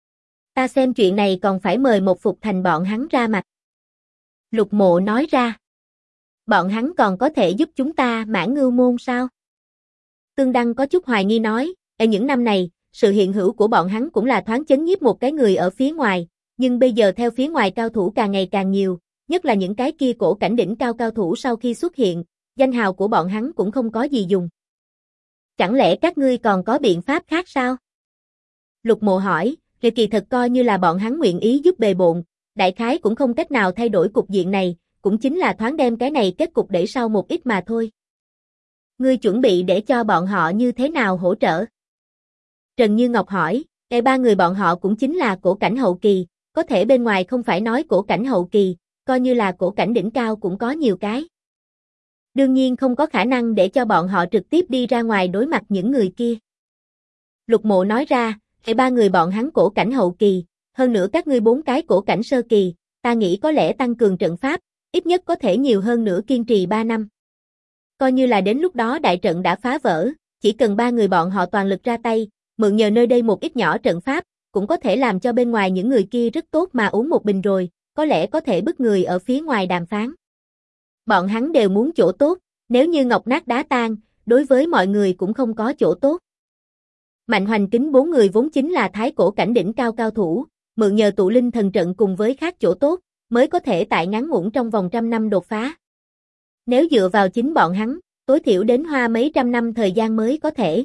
Ta xem chuyện này còn phải mời một Phục Thành bọn hắn ra mặt. Lục Mộ nói ra. Bọn hắn còn có thể giúp chúng ta Mãn Ngưu Môn sao? Tương Đăng có chút hoài nghi nói, ở những năm này, sự hiện hữu của bọn hắn cũng là thoáng chấn nhiếp một cái người ở phía ngoài, nhưng bây giờ theo phía ngoài cao thủ càng ngày càng nhiều, nhất là những cái kia cổ cảnh đỉnh cao cao thủ sau khi xuất hiện, danh hào của bọn hắn cũng không có gì dùng. Chẳng lẽ các ngươi còn có biện pháp khác sao? Lục Mộ hỏi, kỳ thật coi như là bọn hắn nguyện ý giúp bề bộn, đại khái cũng không cách nào thay đổi cục diện này, cũng chính là thoáng đem cái này kết cục đẩy sau một ít mà thôi. Ngươi chuẩn bị để cho bọn họ như thế nào hỗ trợ? Trần Như Ngọc hỏi, 3 người bọn họ cũng chính là cổ cảnh hậu kỳ, có thể bên ngoài không phải nói cổ cảnh hậu kỳ, coi như là cổ cảnh đỉnh cao cũng có nhiều cái. Đương nhiên không có khả năng để cho bọn họ trực tiếp đi ra ngoài đối mặt những người kia. Lục Mộ nói ra, 3 người bọn hắn cổ cảnh hậu kỳ, hơn nữa các ngươi 4 cái cổ cảnh sơ kỳ, ta nghĩ có lẽ tăng cường trận pháp, ít nhất có thể nhiều hơn nữa kiên trì 3 năm. Coi như là đến lúc đó đại trận đã phá vỡ, chỉ cần 3 người bọn họ toàn lực ra tay, mượn nhờ nơi đây một ít nhỏ trận pháp, cũng có thể làm cho bên ngoài những người kia rất tốt mà uống một bình rồi, có lẽ có thể bức người ở phía ngoài đàm phán. Bọn hắn đều muốn chỗ tốt, nếu như ngọc nát đá tan, đối với mọi người cũng không có chỗ tốt. Mạnh Hoành Kính 4 người vốn chính là thái cổ cảnh đỉnh cao cao thủ, mượn nhờ tụ linh thần trận cùng với khác chỗ tốt, mới có thể tại ngắn ngủn trong vòng 100 năm đột phá. Nếu dựa vào chính bọn hắn, tối thiểu đến hoa mấy trăm năm thời gian mới có thể.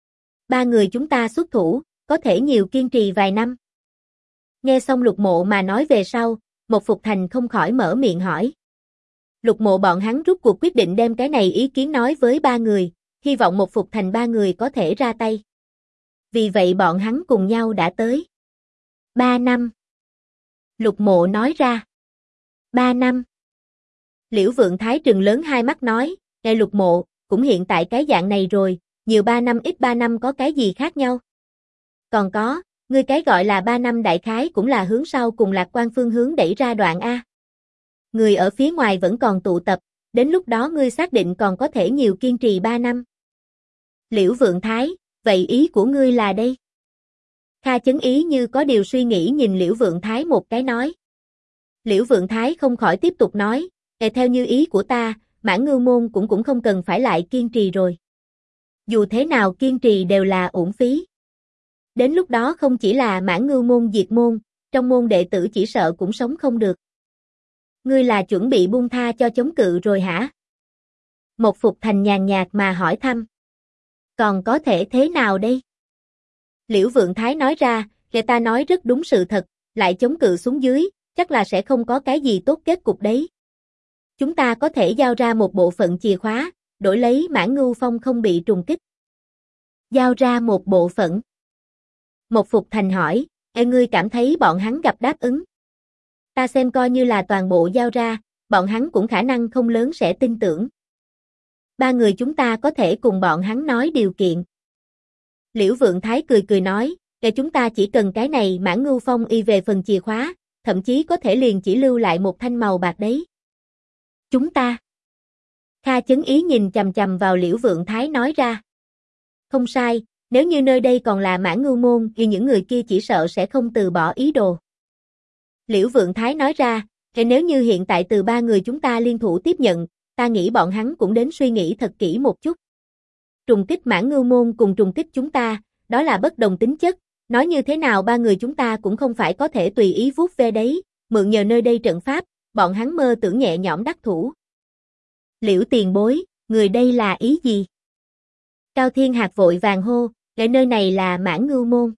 3 người chúng ta xuất thủ, có thể nhiều kiên trì vài năm. Nghe xong Lục Mộ mà nói về sau, một Phục Thành không khỏi mở miệng hỏi. Lục Mộ bọn hắn rút cuộc quyết định đem cái này ý kiến nói với 3 người, hy vọng một Phục Thành ba người có thể ra tay. Vì vậy bọn hắn cùng nhau đã tới. 3 năm. Lục Mộ nói ra. 3 năm. Liễu Vượng Thái trừng lớn hai mắt nói, nghe Lục Mộ, cũng hiện tại cái dạng này rồi, nhiều 3 năm ít 3 năm có cái gì khác nhau? Còn có, ngươi cái gọi là 3 năm đại khái cũng là hướng sau cùng Lạc Quan phương hướng đẩy ra đoạn A. Người ở phía ngoài vẫn còn tụ tập, đến lúc đó ngươi xác định còn có thể nhiều kiên trì 3 năm. Liễu Vượng Thái, vậy ý của ngươi là đây? Kha Chấn Ý như có điều suy nghĩ nhìn Liễu Vượng Thái một cái nói. Liễu Vượng Thái không khỏi tiếp tục nói, theo như ý của ta, Mãn Ngưu Môn cũng không cần phải lại kiên trì rồi. Dù thế nào kiên trì đều là uổng phí. Đến lúc đó không chỉ là Mãn Ngưu Môn diệt môn, trong môn đệ tử chỉ sợ cũng sống không được. Ngươi là chuẩn bị buông tha cho chống cự rồi hả? Một Phục Thành nhàn nhạt mà hỏi thăm. Còn có thể thế nào đây? Liễu Vượng Thái nói ra, người ta nói rất đúng sự thật, lại chống cự xuống dưới, chắc là sẽ không có cái gì tốt kết cục đấy. Chúng ta có thể giao ra một bộ phận chìa khóa, đổi lấy Mãn Ngưu Phong không bị trùng kích. Giao ra một bộ phận. Một Phục Thành hỏi, ngươi cảm thấy bọn hắn gặp đáp ứng? Ta xem coi như là toàn bộ giao ra, bọn hắn cũng khả năng không lớn sẽ tin tưởng. 3 người chúng ta có thể cùng bọn hắn nói điều kiện. Liễu Vượng Thái cười cười nói, chúng ta chỉ cần cái này Mãn Ngưu Phong y về phần chìa khóa, thậm chí có thể liền chỉ lưu lại một thanh màu bạc đấy. Chúng ta. Kha Chấn Ý nhìn chằm chằm vào Liễu Vượng Thái nói ra. Không sai, nếu như nơi đây còn là Mãn Ngưu Môn thì những người kia chỉ sợ sẽ không từ bỏ ý đồ. Liễu Vượng Thái nói ra, nếu như hiện tại từ 3 người chúng ta liên thủ tiếp nhận, ta nghĩ bọn hắn cũng đến suy nghĩ thật kỹ một chút. Trùng kích Mãn Ngưu Môn cùng trùng kích chúng ta, đó là bất đồng tính chất, nói như thế nào 3 người chúng ta cũng không phải có thể tùy ý vuốt ve đấy, mượn nhờ nơi đây trận pháp, bọn hắn mơ tưởng nhẹ nhõm đắc thủ. Liễu tiền bối, người đây là ý gì? Cao Thiên Hạc vội vàng hô, nơi này là Mãn Ngưu Môn.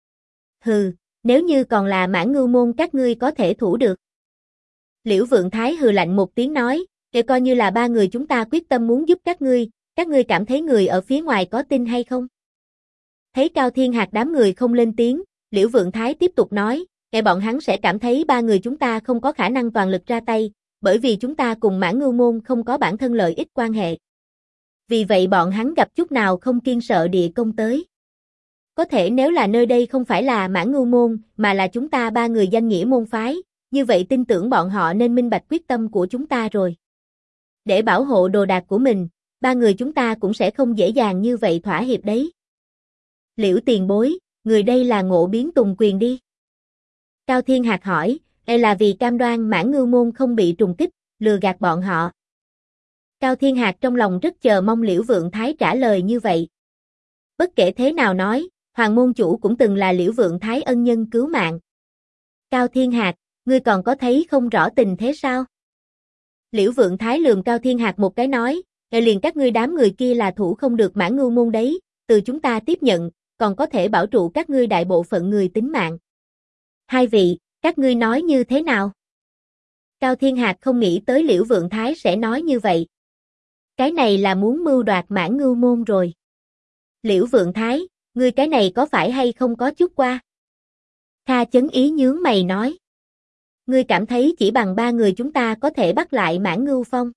Hừ, nếu như còn là Mãn Ngưu Môn các ngươi có thể thủ được. Liễu Vượng Thái hừ lạnh một tiếng nói, coi như là 3 người chúng ta quyết tâm muốn giúp các ngươi cảm thấy người ở phía ngoài có tin hay không? Thấy Cao Thiên Hạc đám người không lên tiếng, Liễu Vượng Thái tiếp tục nói, bọn hắn sẽ cảm thấy 3 người chúng ta không có khả năng toàn lực ra tay, bởi vì chúng ta cùng Mãn Ngưu Môn không có bản thân lợi ích quan hệ. Vì vậy bọn hắn gặp chút nào không kiêng sợ địa công tới. Có thể nếu là nơi đây không phải là Mãn Ngưu Môn, mà là chúng ta 3 người danh nghĩa môn phái, như vậy tin tưởng bọn họ nên minh bạch quyết tâm của chúng ta rồi. Để bảo hộ đồ đạc của mình, 3 người chúng ta cũng sẽ không dễ dàng như vậy thỏa hiệp đấy. Liễu tiền bối, người đây là Ngộ Biến Tùng Quyền đi. Cao Thiên Hạc hỏi, đây là vì cam đoan Mãn Ngưu Môn không bị trùng kích, lừa gạt bọn họ. Cao Thiên Hạc trong lòng rất chờ mong Liễu Vượng Thái trả lời như vậy. Bất kể thế nào nói, Hoàng môn chủ cũng từng là Liễu Vượng Thái ân nhân cứu mạng. Cao Thiên Hạc, ngươi còn có thấy không rõ tình thế sao? Liễu Vượng Thái lườm Cao Thiên Hạc một cái nói, liền các ngươi đám người kia là thủ không được Mãn Ngưu Môn đấy, từ chúng ta tiếp nhận, còn có thể bảo trụ các ngươi đại bộ phận người tính mạng. Hai vị, các ngươi nói như thế nào? Cao Thiên Hạc không nghĩ tới Liễu Vượng Thái sẽ nói như vậy. Cái này là muốn mưu đoạt Mãn Ngưu Môn rồi. Liễu Vượng Thái, ngươi cái này có phải hay không có chút qua? Kha Chấn Ý nhướng mày nói. Ngươi cảm thấy chỉ bằng 3 người chúng ta có thể bắt lại Mãn Ngưu Phong?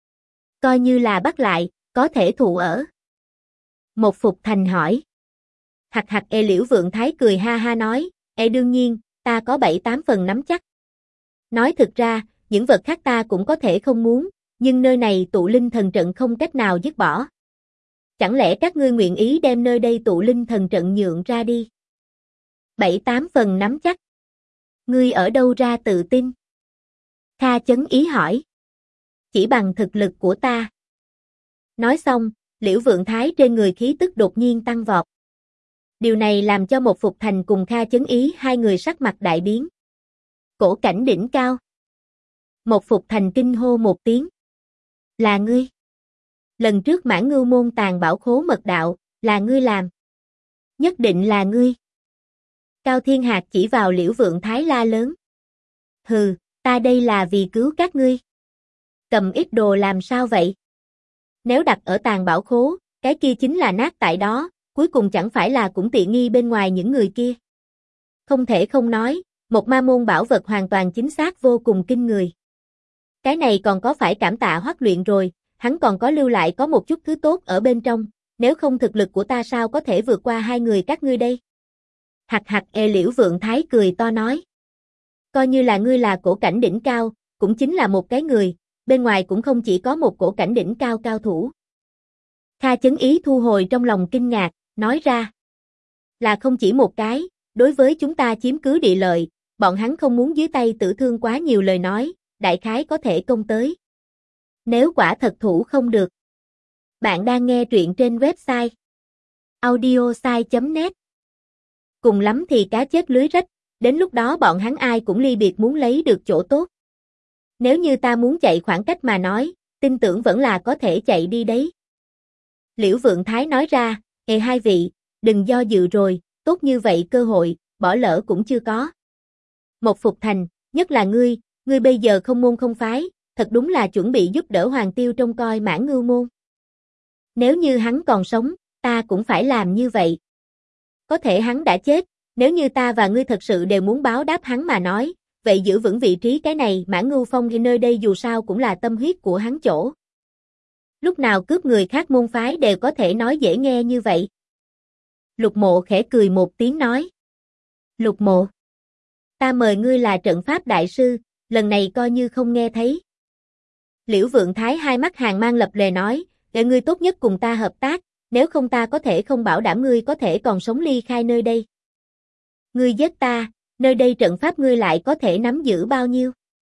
Coi như là bắt lại, có thể thụ ở. Một Phục Thành hỏi. Hạc hạc Liễu Vượng Thái cười ha ha nói, đương nhiên, ta có 7-8 phần nắm chắc. Nói thực ra, những vật khác ta cũng có thể không muốn, nhưng nơi này tụ linh thần trận không cách nào dứt bỏ. Chẳng lẽ các ngươi nguyện ý đem nơi đây tụ linh thần trận nhượng ra đi? 7-8 phần nắm chắc. Ngươi ở đâu ra tự tin? Kha Chấn Ý hỏi. Chỉ bằng thực lực của ta. Nói xong, Liễu Vượng Thái trên người khí tức đột nhiên tăng vọt. Điều này làm cho một Phục Thành cùng Kha Chấn Ý hai người sắc mặt đại biến. Cổ cảnh đỉnh cao. Một Phục Thành kinh hô một tiếng. Là ngươi. Lần trước Mãn Ngưu Môn tàn bảo khố mật đạo, là ngươi làm. Nhất định là ngươi. Cao Thiên Hạc chỉ vào Liễu Vượng Thái la lớn. Hừ, ta đây là vì cứu các ngươi. Cầm ít đồ làm sao vậy? Nếu đặt ở tàn bảo khố, Cái kia chính là nát tại đó, cuối cùng chẳng phải là cũng tiện nghi bên ngoài những người kia. Không thể không nói, một ma môn bảo vật hoàn toàn chính xác vô cùng kinh người. Cái này còn có phải cảm tạ Hoắc Luyện rồi, hắn còn có lưu lại có một chút thứ tốt ở bên trong, nếu không thực lực của ta sao có thể vượt qua hai người các ngươi đây. Hạc hạc Liễu Vượng Thái cười to nói. Coi như là ngươi là cổ cảnh đỉnh cao, cũng chính là một cái người, bên ngoài cũng không chỉ có một cổ cảnh đỉnh cao cao thủ. Kha Chấn Ý thu hồi trong lòng kinh ngạc, nói ra. Là không chỉ một cái, đối với chúng ta chiếm cứ địa lợi, bọn hắn không muốn dưới tay tử thương quá nhiều lời nói, đại khái có thể công tới. Nếu quả thật thủ không được. Bạn đang nghe truyện trên website audiosai.net. Cùng lắm thì cá chết lưới rách, đến lúc đó bọn hắn ai cũng ly biệt muốn lấy được chỗ tốt. Nếu như ta muốn chạy khoảng cách mà nói, tin tưởng vẫn là có thể chạy đi đấy. Liễu Vượng Thái nói ra, hai vị, đừng do dự rồi, tốt như vậy cơ hội, bỏ lỡ cũng chưa có. Một Phục Thành, nhất là ngươi bây giờ không môn không phái, thật đúng là chuẩn bị giúp đỡ Hoàng Tiêu trông coi Mãn Ngưu môn. Nếu như hắn còn sống, ta cũng phải làm như vậy. Có thể hắn đã chết, nếu như ta và ngươi thật sự đều muốn báo đáp hắn mà nói, vậy giữ vững vị trí cái này Mãn Ngưu Phong nơi đây dù sao cũng là tâm huyết của hắn chỗ. Lúc nào cướp người khác môn phái đều có thể nói dễ nghe như vậy. Lục Mộ khẽ cười một tiếng nói. Lục Mộ, ta mời ngươi là trận pháp đại sư, lần này coi như không nghe thấy. Liễu Vượng Thái hai mắt hàn mang lập lề nói, để ngươi tốt nhất cùng ta hợp tác, nếu không ta có thể không bảo đảm ngươi có thể còn sống ly khai nơi đây. Ngươi giết ta, nơi đây trận pháp ngươi lại có thể nắm giữ bao nhiêu?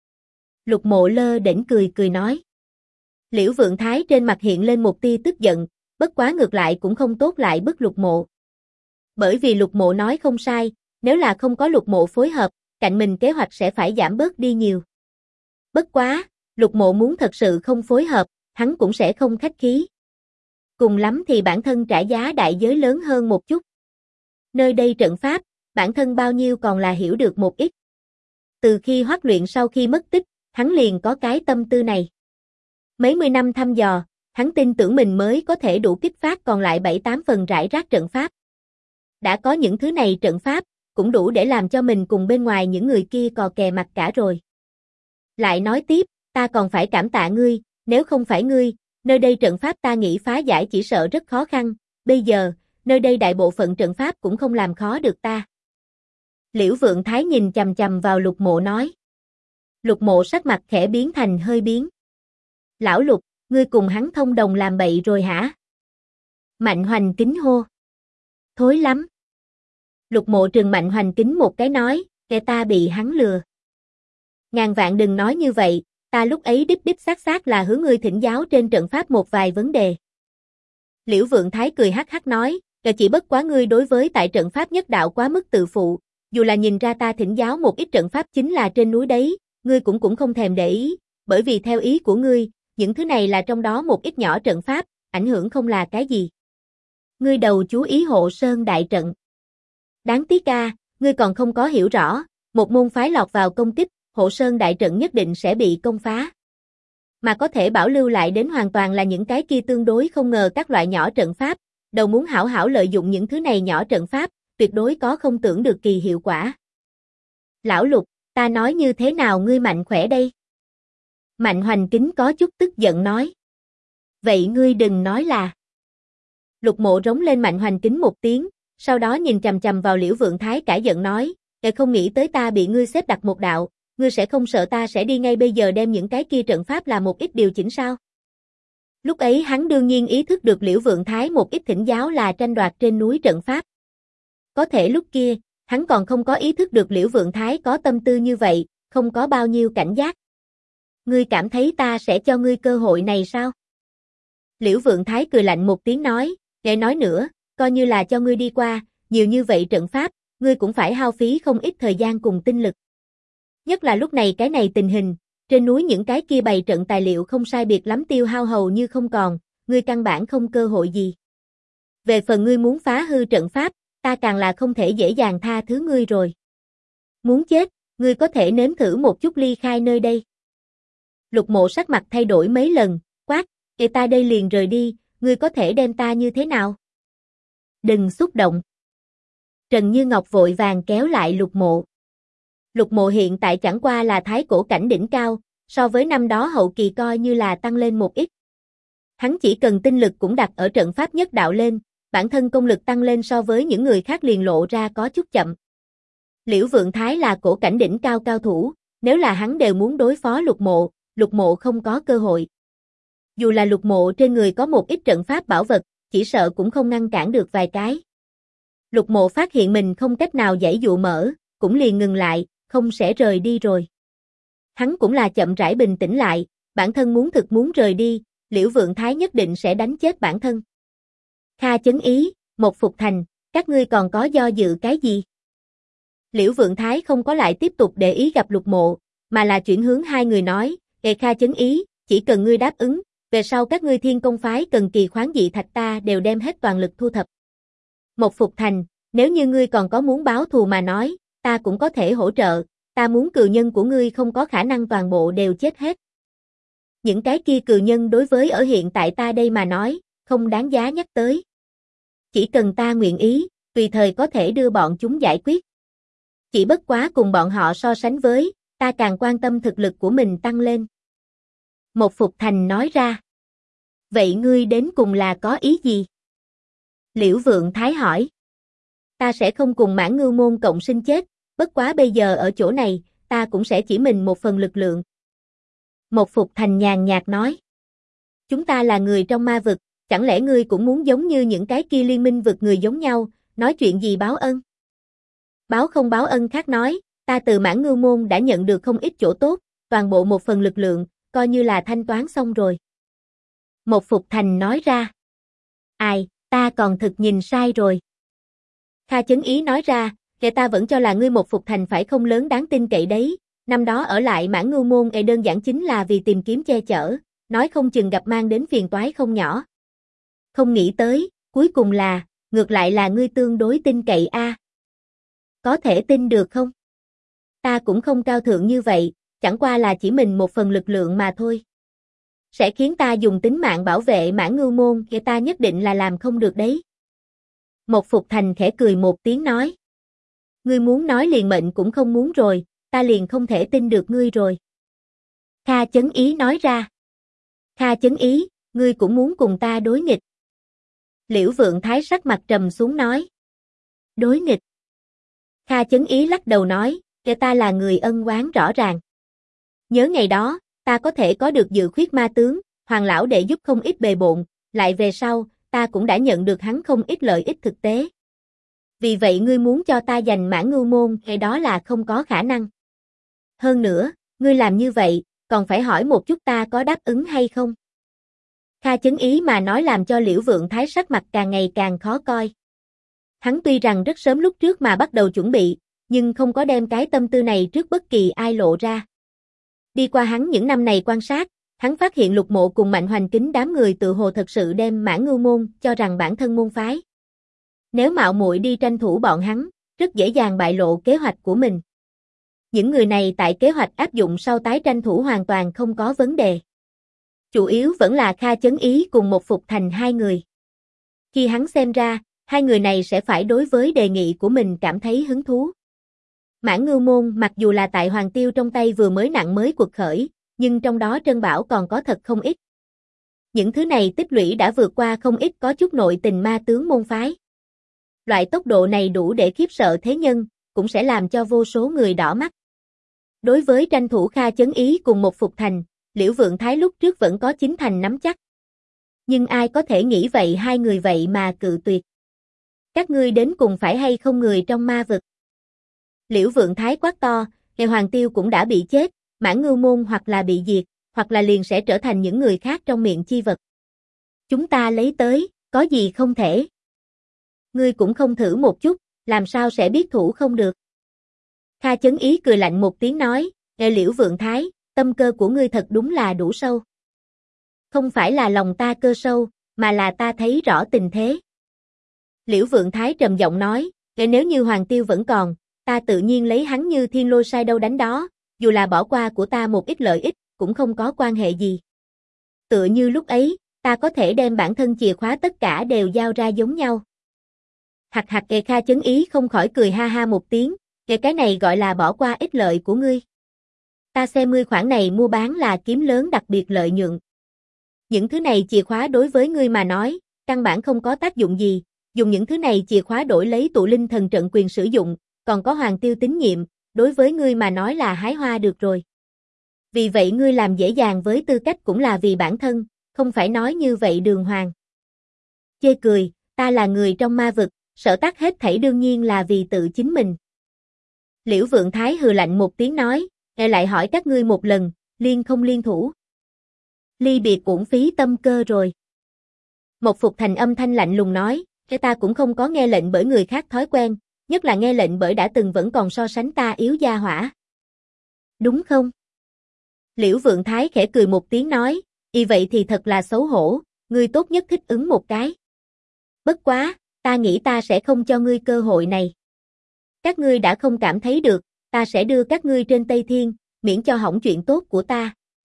Lục Mộ lơ đễnh cười nói. Liễu Vượng Thái trên mặt hiện lên một tia tức giận, bất quá ngược lại cũng không tốt lại bức Lục Mộ. Bởi vì Lục Mộ nói không sai, nếu là không có Lục Mộ phối hợp, cạnh mình kế hoạch sẽ phải giảm bớt đi nhiều. Bất quá, Lục Mộ muốn thật sự không phối hợp, hắn cũng sẽ không khách khí. Cùng lắm thì bản thân trả giá đại giới lớn hơn một chút. Nơi đây trận pháp, bản thân bao nhiêu còn là hiểu được một ít. Từ khi Hoắc Luyện sau khi mất tích, hắn liền có cái tâm tư này. Mấy mươi năm thăm dò, hắn tin tưởng mình mới có thể đủ kích phát còn lại 7-8 phần rải rác trận pháp. Đã có những thứ này trận pháp, cũng đủ để làm cho mình cùng bên ngoài những người kia cò kè mặt cả rồi. Lại nói tiếp, ta còn phải cảm tạ ngươi, nếu không phải ngươi, nơi đây trận pháp ta nghĩ phá giải chỉ sợ rất khó khăn, bây giờ, nơi đây đại bộ phận trận pháp cũng không làm khó được ta. Liễu Vượng Thái nhìn chằm chằm vào Lục Mộ nói. Lục Mộ sắc mặt khẽ biến thành hơi biến. Lão Lục, ngươi cùng hắn thông đồng làm bậy rồi hả? Mạnh Hoành Kính hô. Thối lắm. Lục Mộ trừng Mạnh Hoành Kính một cái nói, kẻ ta bị hắn lừa. Ngàn vạn đừng nói như vậy, ta lúc ấy đích xác là hướng ngươi thỉnh giáo trên trận pháp một vài vấn đề. Liễu Vượng Thái cười hắc hắc nói, chỉ bất quá ngươi đối với tại trận pháp nhất đạo quá mức tự phụ, dù là nhìn ra ta thỉnh giáo một ít trận pháp chính là trên núi đấy, ngươi cũng không thèm để ý, bởi vì theo ý của ngươi, những thứ này là trong đó một ít nhỏ trận pháp, ảnh hưởng không là cái gì. Ngươi đầu chú ý hộ sơn đại trận. Đáng tiếc ngươi còn không có hiểu rõ, một môn phái lọt vào công kích, hộ sơn đại trận nhất định sẽ bị công phá. Mà có thể bảo lưu lại đến hoàn toàn là những cái kia tương đối không ngờ các loại nhỏ trận pháp, đầu muốn hảo hảo lợi dụng những thứ này nhỏ trận pháp, tuyệt đối có không tưởng được kỳ hiệu quả. Lão Lục, ta nói như thế nào ngươi mạnh khỏe đây? Mạnh Hoành Kính có chút tức giận nói. Vậy ngươi đừng nói là. Lục Mộ rống lên Mạnh Hoành Kính một tiếng, sau đó nhìn chằm chằm vào Liễu Vượng Thái cả giận nói, không nghĩ tới ta bị ngươi xếp đặt một đạo, ngươi sẽ không sợ ta sẽ đi ngay bây giờ đem những cái kia trận pháp làm một ít điều chỉnh sao? Lúc ấy hắn đương nhiên ý thức được Liễu Vượng Thái một ít thỉnh giáo là tranh đoạt trên núi trận pháp. Có thể lúc kia, hắn còn không có ý thức được Liễu Vượng Thái có tâm tư như vậy, không có bao nhiêu cảnh giác. Ngươi cảm thấy ta sẽ cho ngươi cơ hội này sao? Liễu Vượng Thái cười lạnh một tiếng nói, để nói nữa, coi như là cho ngươi đi qua, nhiều như vậy trận pháp, ngươi cũng phải hao phí không ít thời gian cùng tinh lực. Nhất là lúc này cái này tình hình, trên núi những cái kia bày trận tài liệu không sai biệt lắm tiêu hao hầu như không còn, ngươi căn bản không cơ hội gì. Về phần ngươi muốn phá hư trận pháp, ta càng là không thể dễ dàng tha thứ ngươi rồi. Muốn chết, ngươi có thể nếm thử một chút ly khai nơi đây. Lục Mộ sắc mặt thay đổi mấy lần, quát, ta đây liền rời đi, ngươi có thể đem ta như thế nào? Đừng xúc động. Trần Như Ngọc vội vàng kéo lại Lục Mộ. Lục Mộ hiện tại chẳng qua là thái cổ cảnh đỉnh cao, so với năm đó hậu kỳ coi như là tăng lên một ít. Hắn chỉ cần tinh lực cũng đặt ở trận pháp nhất đạo lên, bản thân công lực tăng lên so với những người khác liền lộ ra có chút chậm. Liễu Vượng Thái là cổ cảnh đỉnh cao cao thủ, nếu là hắn đều muốn đối phó Lục Mộ không có cơ hội. Dù là Lục Mộ trên người có một ít trận pháp bảo vật, chỉ sợ cũng không ngăn cản được vài cái. Lục Mộ phát hiện mình không cách nào giãy dụa mở, cũng liền ngừng lại, không sẽ rời đi rồi. Hắn cũng là chậm rãi bình tĩnh lại, bản thân muốn rời đi, Liễu Vượng Thái nhất định sẽ đánh chết bản thân. Kha Chấn Ý, Một Phục Thành, các ngươi còn có do dự cái gì? Liễu Vượng Thái không có lại tiếp tục để ý gặp Lục Mộ, mà là chuyển hướng hai người nói, Kha Chấn Ý, chỉ cần ngươi đáp ứng, về sau các ngươi Thiên Công phái cần kỳ khoáng dị thạch ta đều đem hết toàn lực thu thập. Một Phục Thành, nếu như ngươi còn có muốn báo thù mà nói, ta cũng có thể hỗ trợ, ta muốn cừu nhân của ngươi không có khả năng toàn bộ đều chết hết. Những cái kia cừu nhân đối với ở hiện tại ta đây mà nói, không đáng giá nhắc tới. Chỉ cần ta nguyện ý, tùy thời có thể đưa bọn chúng giải quyết. Chỉ bất quá cùng bọn họ so sánh với, ta càng quan tâm thực lực của mình tăng lên. Một Phục Thành nói ra. Vậy ngươi đến cùng là có ý gì? Liễu Vượng Thái hỏi. Ta sẽ không cùng Mãn Ngưu môn cộng sinh chết, bất quá bây giờ ở chỗ này, ta cũng sẽ chỉ mình một phần lực lượng. Một Phục Thành nhàn nhạt nói. Chúng ta là người trong ma vực, chẳng lẽ ngươi cũng muốn giống như những cái kia liên minh vực người giống nhau, nói chuyện gì báo ân? Báo không báo ân khác nói, ta từ Mãn Ngưu môn đã nhận được không ít chỗ tốt, toàn bộ một phần lực lượng, coi như là thanh toán xong rồi. Một Phục Thành nói ra. Ai, ta còn thực nhìn sai rồi. Kha Chấn Ý nói ra, kẻ ta vẫn cho là ngươi Một Phục Thành phải không lớn đáng tin cậy đấy, năm đó ở lại Mãn Ngưu môn đơn giản chính là vì tìm kiếm che chở, nói không chừng gặp mang đến phiền toái không nhỏ. Không nghĩ tới, cuối cùng là, ngược lại là ngươi tương đối tin cậy a. Có thể tin được không? Ta cũng không cao thượng như vậy, chẳng qua là chỉ mình một phần lực lượng mà thôi. Sẽ khiến ta dùng tính mạng bảo vệ Mãn Ngưu môn, kẻ ta nhất định là làm không được đấy. Một Phục Thành khẽ cười một tiếng nói. Ngươi muốn nói liền mệnh cũng không muốn rồi, ta liền không thể tin được ngươi rồi. Kha Chấn Ý nói ra. Kha Chấn Ý, ngươi cũng muốn cùng ta đối nghịch. Liễu Vượng Thái sắc mặt trầm xuống nói. Đối nghịch. Kha Chấn Ý lắc đầu nói, kẻ ta là người ân oán rõ ràng. Nhớ ngày đó, ta có thể có được Dự Khuyết Ma Tướng, Hoàng lão đệ giúp không ít bề bộn, lại về sau, ta cũng đã nhận được hắn không ít lợi ích thực tế. Vì vậy ngươi muốn cho ta giành Mãn Ngưu môn, hay đó là không có khả năng. Hơn nữa, ngươi làm như vậy, còn phải hỏi một chút ta có đáp ứng hay không. Kha Chấn Ý mà nói làm cho Liễu Vượng Thái sắc mặt càng ngày càng khó coi. Hắn tuy rằng rất sớm lúc trước mà bắt đầu chuẩn bị, nhưng không có đem cái tâm tư này trước bất kỳ ai lộ ra. Đi qua hắn những năm này quan sát, hắn phát hiện Lục Mộ cùng Mạnh Hoành Kính đám người tự hồ thật sự đem Mãn Ngưu môn cho rằng bản thân môn phái. Nếu mạo muội đi tranh thủ bọn hắn, rất dễ dàng bại lộ kế hoạch của mình. Những người này tại kế hoạch áp dụng sau tái tranh thủ hoàn toàn không có vấn đề. Chủ yếu vẫn là Kha Chấn Ý cùng Một Phục Thành hai người. Khi hắn xem ra, hai người này sẽ phải đối với đề nghị của mình cảm thấy hứng thú. Mãn Ngưu môn mặc dù là tại Hoàng Tiêu trong tay vừa mới nặng mới quật khởi, nhưng trong đó trân bảo còn có thật không ít. Những thứ này tích lũy đã vượt qua không ít có chút nội tình ma tướng môn phái. Loại tốc độ này đủ để khiếp sợ thế nhân, cũng sẽ làm cho vô số người đỏ mắt. Đối với tranh thủ Kha Chấn Ý cùng Một Phục Thành, Liễu Vượng Thái lúc trước vẫn có 9 thành nắm chắc. Nhưng ai có thể nghĩ vậy hai người vậy mà cự tuyệt. Các ngươi đến cùng phải hay không người trong ma vực? Liễu Vượng Thái quát to, Ngày Hoàng Tiêu cũng đã bị chết, Mãn Ngưu môn hoặc là bị diệt, hoặc là liền sẽ trở thành những người khác trong miệng chi vật. Chúng ta lấy tới, có gì không thể? Ngươi cũng không thử một chút, làm sao sẽ biết thủ không được? Kha Chấn Ý cười lạnh một tiếng nói, Liễu Vượng Thái, tâm cơ của ngươi thật đúng là đủ sâu. Không phải là lòng ta cơ sâu, mà là ta thấy rõ tình thế. Liễu Vượng Thái trầm giọng nói, nếu như Hoàng Tiêu vẫn còn, ta tự nhiên lấy hắn như thiên lôi sai đâu đánh đó, dù là bỏ qua của ta một ít lợi ích, cũng không có quan hệ gì. Tựa như lúc ấy, ta có thể đem bản thân chìa khóa tất cả đều giao ra giống nhau. Hạc hạc kề Kha Chấn Ý không khỏi cười ha ha một tiếng, cái này gọi là bỏ qua ích lợi của ngươi. Ta xem ngươi khoản này mua bán là kiếm lớn đặc biệt lợi nhuận. Những thứ này chìa khóa đối với ngươi mà nói, căn bản không có tác dụng gì, dùng những thứ này chìa khóa đổi lấy tụ linh thần trận quyền sử dụng, còn có Hoàng Tiêu tín nhiệm, đối với ngươi mà nói là hái hoa được rồi. Vì vậy ngươi làm dễ dàng với tư cách cũng là vì bản thân, không phải nói như vậy đường hoàng. Chê cười, ta là người trong ma vực, sở tác hết thảy đương nhiên là vì tự chính mình. Liễu Vượng Thái hừ lạnh một tiếng nói, lại hỏi các ngươi một lần, liên không liên thủ. Ly biệt uổng phí tâm cơ rồi. Một Phục Thành âm thanh lạnh lùng nói, ta cũng không có nghe lệnh bởi người khác thói quen, nhất là nghe lệnh bởi đã từng vẫn còn so sánh ta yếu gia hỏa. Đúng không? Liễu Vượng Thái khẽ cười một tiếng nói, vậy thì thật là xấu hổ, ngươi tốt nhất thích ứng một cái. Bất quá, ta nghĩ ta sẽ không cho ngươi cơ hội này. Các ngươi đã không cảm thấy được, ta sẽ đưa các ngươi trên Tây Thiên, miễn cho hỏng chuyện tốt của ta.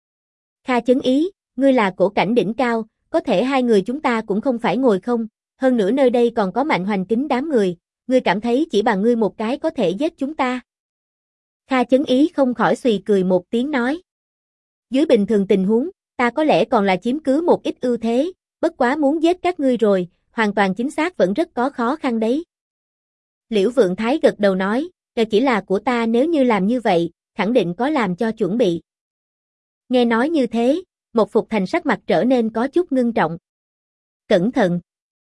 Kha Chấn Ý, ngươi là cổ cảnh đỉnh cao, có thể hai người chúng ta cũng không phải ngồi không, hơn nữa nơi đây còn có Mạnh Hoành Kính đám người, ngươi cảm thấy chỉ bằng ngươi một cái có thể giết chúng ta. Kha Chấn Ý không khỏi xùy cười một tiếng nói. Dưới bình thường tình huống, ta có lẽ còn là chiếm cứ một ít ưu thế, bất quá muốn giết các ngươi rồi, hoàn toàn chính xác vẫn rất có khó khăn đấy. Liễu Vượng Thái gật đầu nói, chỉ là của ta nếu như làm như vậy, khẳng định có làm cho chuẩn bị. Nghe nói như thế, một Phục Thành sắc mặt trở nên có chút ngưng trọng. Cẩn thận.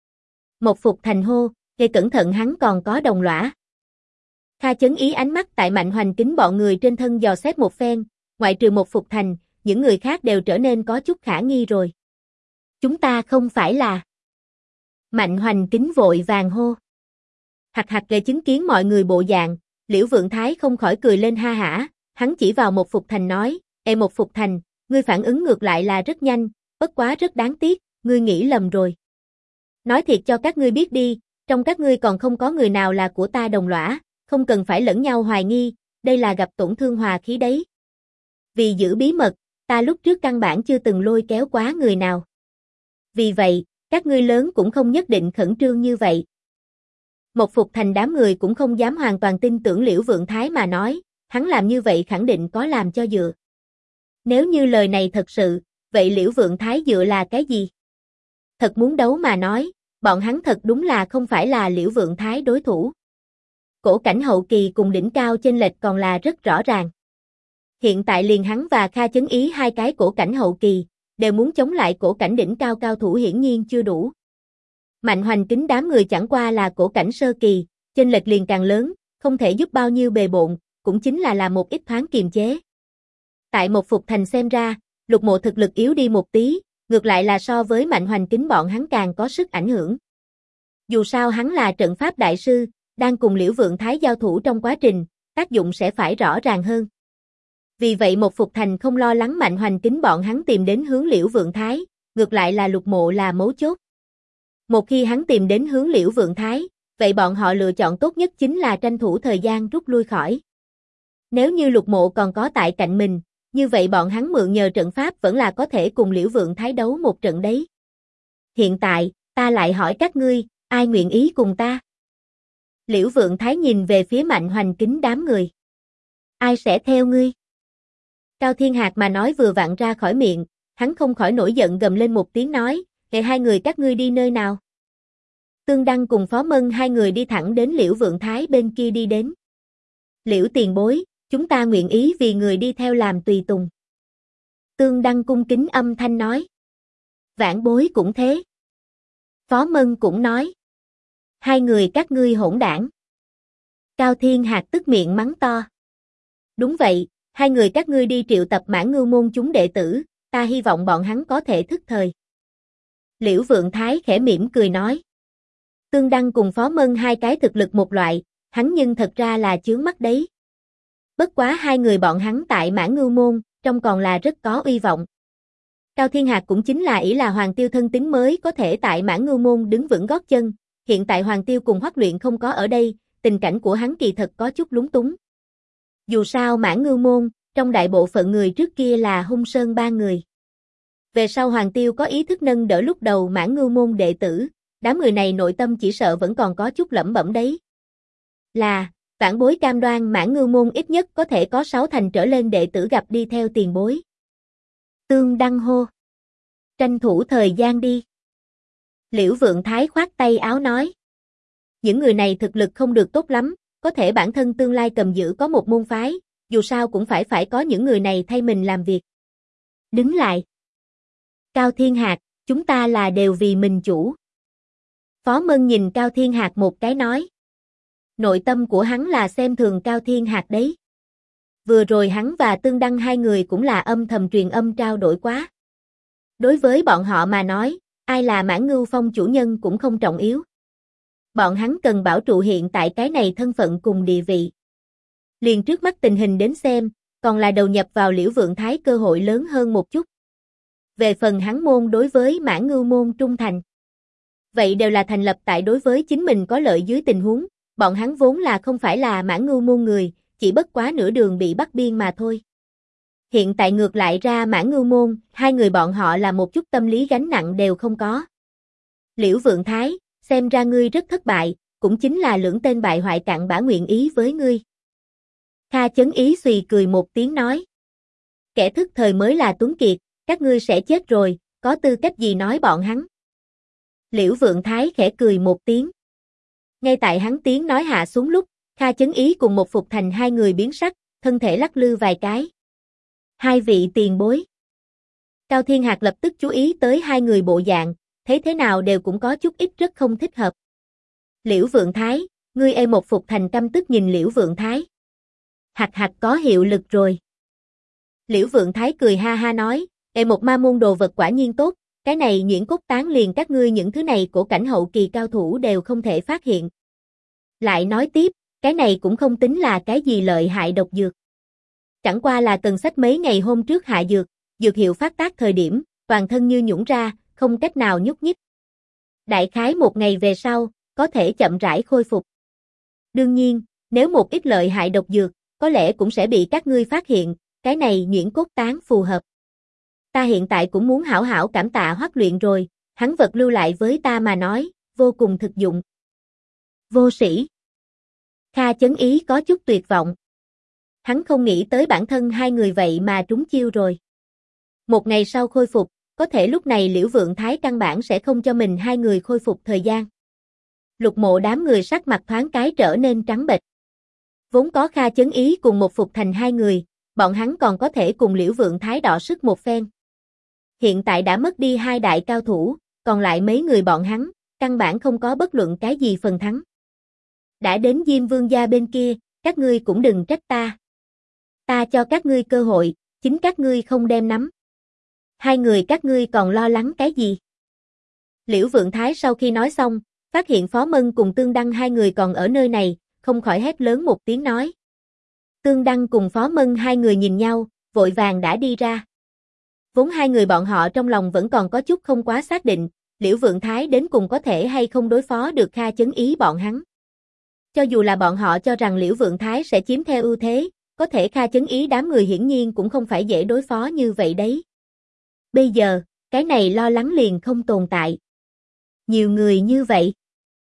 Một Phục Thành hô, cẩn thận hắn còn có đồng lõa. Kha Chấn Ý ánh mắt tại Mạnh Hoành Kính bọn người trên thân dò xét một phen, ngoại trừ một Phục Thành, những người khác đều trở nên có chút khả nghi rồi. Chúng ta không phải là... Mạnh Hoành Kính vội vàng hô. Hạc hạc về chứng kiến mọi người bộ dạng, Liễu Vượng Thái không khỏi cười lên ha hả, hắn chỉ vào một Phục Thành nói, một Phục Thành, ngươi phản ứng ngược lại là rất nhanh, bất quá rất đáng tiếc, ngươi nghĩ lầm rồi. Nói thiệt cho các ngươi biết đi, trong các ngươi còn không có người nào là của ta đồng lõa, không cần phải lẫn nhau hoài nghi, đây là gặp tổn thương hòa khí đấy. Vì giữ bí mật, ta lúc trước căn bản chưa từng lôi kéo quá người nào. Vì vậy, các ngươi lớn cũng không nhất định khẩn trương như vậy. Một Phục Thành đám người cũng không dám hoàn toàn tin tưởng Liễu Vượng Thái mà nói, hắn làm như vậy khẳng định có làm cho dựa. Nếu như lời này thật sự, vậy Liễu Vượng Thái dựa là cái gì? Thật muốn đấu mà nói, bọn hắn thật đúng là không phải là Liễu Vượng Thái đối thủ. Cổ cảnh hậu kỳ cùng đỉnh cao chênh lệch còn là rất rõ ràng. Hiện tại liền hắn và Kha Chấn Ý hai cái cổ cảnh hậu kỳ, đều muốn chống lại cổ cảnh đỉnh cao cao thủ hiển nhiên chưa đủ. Mạnh Hoành Kính đám người chẳng qua là cổ cảnh sơ kỳ, chênh lệch liền càng lớn, không thể giúp bao nhiêu bề bộn, cũng chính là làm một ít thoáng kiềm chế. Tại một Phục Thành xem ra, Lục Mộ thực lực yếu đi một tí, ngược lại là so với Mạnh Hoành Kính bọn hắn càng có sức ảnh hưởng. Dù sao hắn là trận pháp đại sư, đang cùng Liễu Vượng Thái giao thủ trong quá trình, tác dụng sẽ phải rõ ràng hơn. Vì vậy một Phục Thành không lo lắng Mạnh Hoành Kính bọn hắn tìm đến hướng Liễu Vượng Thái, ngược lại là Lục Mộ là mấu chốt. Một khi hắn tìm đến hướng Liễu Vượng Thái, vậy bọn họ lựa chọn tốt nhất chính là tranh thủ thời gian rút lui khỏi. Nếu như Lục Mộ còn có tại cạnh mình, như vậy bọn hắn mượn nhờ trận pháp vẫn là có thể cùng Liễu Vượng Thái đấu một trận đấy. Hiện tại, ta lại hỏi các ngươi, ai nguyện ý cùng ta? Liễu Vượng Thái nhìn về phía Mạnh Hoành Kính đám người. Ai sẽ theo ngươi? Cao Thiên Hạc mà nói vừa vặn ra khỏi miệng, hắn không khỏi nổi giận gầm lên một tiếng nói, hai người các ngươi đi nơi nào? Tương Đăng cùng Phó Mân hai người đi thẳng đến Liễu Vượng Thái bên kia đi đến. Liễu tiền bối, chúng ta nguyện ý vì người đi theo làm tùy tùng. Tương Đăng cung kính âm thanh nói. Vãn bối cũng thế. Phó Mân cũng nói. Hai người các ngươi hỗn đảng. Cao Thiên Hạc tức miệng mắng to. Đúng vậy, hai người các ngươi đi triệu tập Mãn Ngưu môn chúng đệ tử, ta hy vọng bọn hắn có thể thức thời. Liễu Vượng Thái khẽ mỉm cười nói. Tương Đăng cùng Phó Mân hai cái thực lực một loại, hắn nhưng thật ra là chướng mắt đấy. Bất quá hai người bọn hắn tại Mãn Ngưu môn, trông còn là rất có uy vọng. Cao Thiên Hạc cũng chính là ỷ là Hoàng Tiêu thân tín mới có thể tại Mãn Ngưu môn đứng vững gót chân, hiện tại Hoàng Tiêu cùng Hoắc Luyện không có ở đây, tình cảnh của hắn kỳ thật có chút lúng túng. Dù sao Mãn Ngưu môn, trong đại bộ phận người trước kia là Hung Sơn ba người. Về sau Hoàng Tiêu có ý thức nâng đỡ lúc đầu Mãn Ngưu môn đệ tử, đám người này nội tâm chỉ sợ vẫn còn có chút lẩm bẩm đấy. Là, vãn bối cam đoan Mãn Ngưu môn ít nhất có thể có 6 thành trở lên đệ tử gặp đi theo tiền bối. Tương Đăng hô. Tranh thủ thời gian đi. Liễu Vượng Thái khoát tay áo nói. Những người này thực lực không được tốt lắm, có thể bản thân tương lai cầm giữ có một môn phái, dù sao cũng phải có những người này thay mình làm việc. Đứng lại. Cao Thiên Hạc, chúng ta là đều vì mình chủ. Phó Mân nhìn Cao Thiên Hạc một cái nói. Nội tâm của hắn là xem thường Cao Thiên Hạc đấy. Vừa rồi hắn và Tương Đăng hai người cũng là âm thầm truyền âm trao đổi quá. Đối với bọn họ mà nói, ai là Mãn Ngưu Phong chủ nhân cũng không trọng yếu. Bọn hắn cần bảo trụ hiện tại cái này thân phận cùng địa vị. Liền trước mắt tình hình đến xem, còn là đầu nhập vào Liễu Vượng Thái cơ hội lớn hơn một chút. Về phần hắn môn đối với Mãn Ngưu môn trung thành. Vậy đều là thành lập tại đối với chính mình có lợi dưới tình huống, bọn hắn vốn là không phải là Mãn Ngưu môn người, chỉ bất quá nửa đường bị bắt biên mà thôi. Hiện tại ngược lại ra Mãn Ngưu môn, hai người bọn họ là một chút tâm lý gánh nặng đều không có. Liễu Vượng Thái, xem ra ngươi rất thất bại, cũng chính là lưỡng tên bại hoại cặn bã nguyện ý với ngươi. Kha Chấn Ý xùy cười một tiếng nói. Kẻ thức thời mới là tuấn kiệt, các ngươi sẽ chết rồi, có tư cách gì nói bọn hắn. Liễu Vượng Thái khẽ cười một tiếng. Ngay tại hắn tiếng nói hạ xuống lúc, Kha Chấn Ý cùng một Phục Thành hai người biến sắc, thân thể lắc lư vài cái. Hai vị tiền bối. Cao Thiên Hạc lập tức chú ý tới hai người bộ dạng, thấy thế nào đều cũng có chút ít rất không thích hợp. Liễu Vượng Thái, ngươi một Phục Thành căm tức nhìn Liễu Vượng Thái. Hạc hạc có hiệu lực rồi. Liễu Vượng Thái cười ha ha nói, một ma môn đồ vật quả nhiên tốt, cái này nhuyễn cốt tán liền các ngươi những thứ này cổ cảnh hậu kỳ cao thủ đều không thể phát hiện. Lại nói tiếp, cái này cũng không tính là cái gì lợi hại độc dược. Chẳng qua là cần sách mấy ngày hôm trước hạ dược, dược hiệu phát tác thời điểm, toàn thân như nhũn ra, không cách nào nhúc nhích. Đại khái một ngày về sau, có thể chậm rãi khôi phục. Đương nhiên, nếu một ít lợi hại độc dược, có lẽ cũng sẽ bị các ngươi phát hiện, cái này nhuyễn cốt tán phù hợp. Ta hiện tại cũng muốn hảo hảo cảm tạ Hoắc Luyện rồi, hắn vật lưu lại với ta mà nói, vô cùng thực dụng. Vô sĩ. Kha Chấn Ý có chút tuyệt vọng. Hắn không nghĩ tới bản thân hai người vậy mà trúng chiêu rồi. Một ngày sau khôi phục, có thể lúc này Liễu Vượng Thái căn bản sẽ không cho mình hai người khôi phục thời gian. Lục Mộ đám người sắc mặt thoáng cái trở nên trắng bệch. Vốn có Kha Chấn Ý cùng một Phục Thành hai người, bọn hắn còn có thể cùng Liễu Vượng Thái đọ sức một phen. Hiện tại đã mất đi hai đại cao thủ, còn lại mấy người bọn hắn, căn bản không có bất luận cái gì phần thắng. Đã đến Diêm Vương gia bên kia, các ngươi cũng đừng trách ta. Ta cho các ngươi cơ hội, chính các ngươi không đem nắm. Hai người các ngươi còn lo lắng cái gì? Liễu Vượng Thái sau khi nói xong, phát hiện Phó Mân cùng Tương Đăng hai người còn ở nơi này, không khỏi hét lớn một tiếng nói. Tương Đăng cùng Phó Mân hai người nhìn nhau, vội vàng đã đi ra. Vốn hai người bọn họ trong lòng vẫn còn có chút không quá xác định, Liễu Vượng Thái đến cùng có thể hay không đối phó được Kha Chấn Ý bọn hắn. Cho dù là bọn họ cho rằng Liễu Vượng Thái sẽ chiếm theo ưu thế, có thể Kha Chấn Ý đám người hiển nhiên cũng không phải dễ đối phó như vậy đấy. Bây giờ, cái này lo lắng liền không tồn tại. Nhiều người như vậy.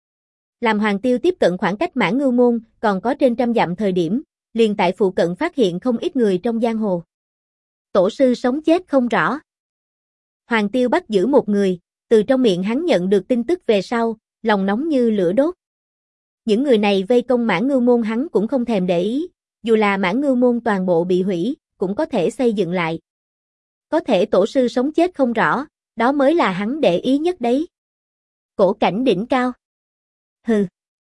Làm Hoàng Tiêu tiếp cận khoảng cách Mãn Ngưu môn, còn có trên 100 dặm thời điểm, liền tại phụ cận phát hiện không ít người trong giang hồ. Tổ sư sống chết không rõ. Hoàng Tiêu bắt giữ một người, từ trong miệng hắn nhận được tin tức về sau, lòng nóng như lửa đốt. Những người này vây công Mãn Ngưu môn hắn cũng không thèm để ý, dù là Mãn Ngưu môn toàn bộ bị hủy, cũng có thể xây dựng lại. Có thể tổ sư sống chết không rõ, đó mới là hắn để ý nhất đấy. Cổ cảnh đỉnh cao. Hừ.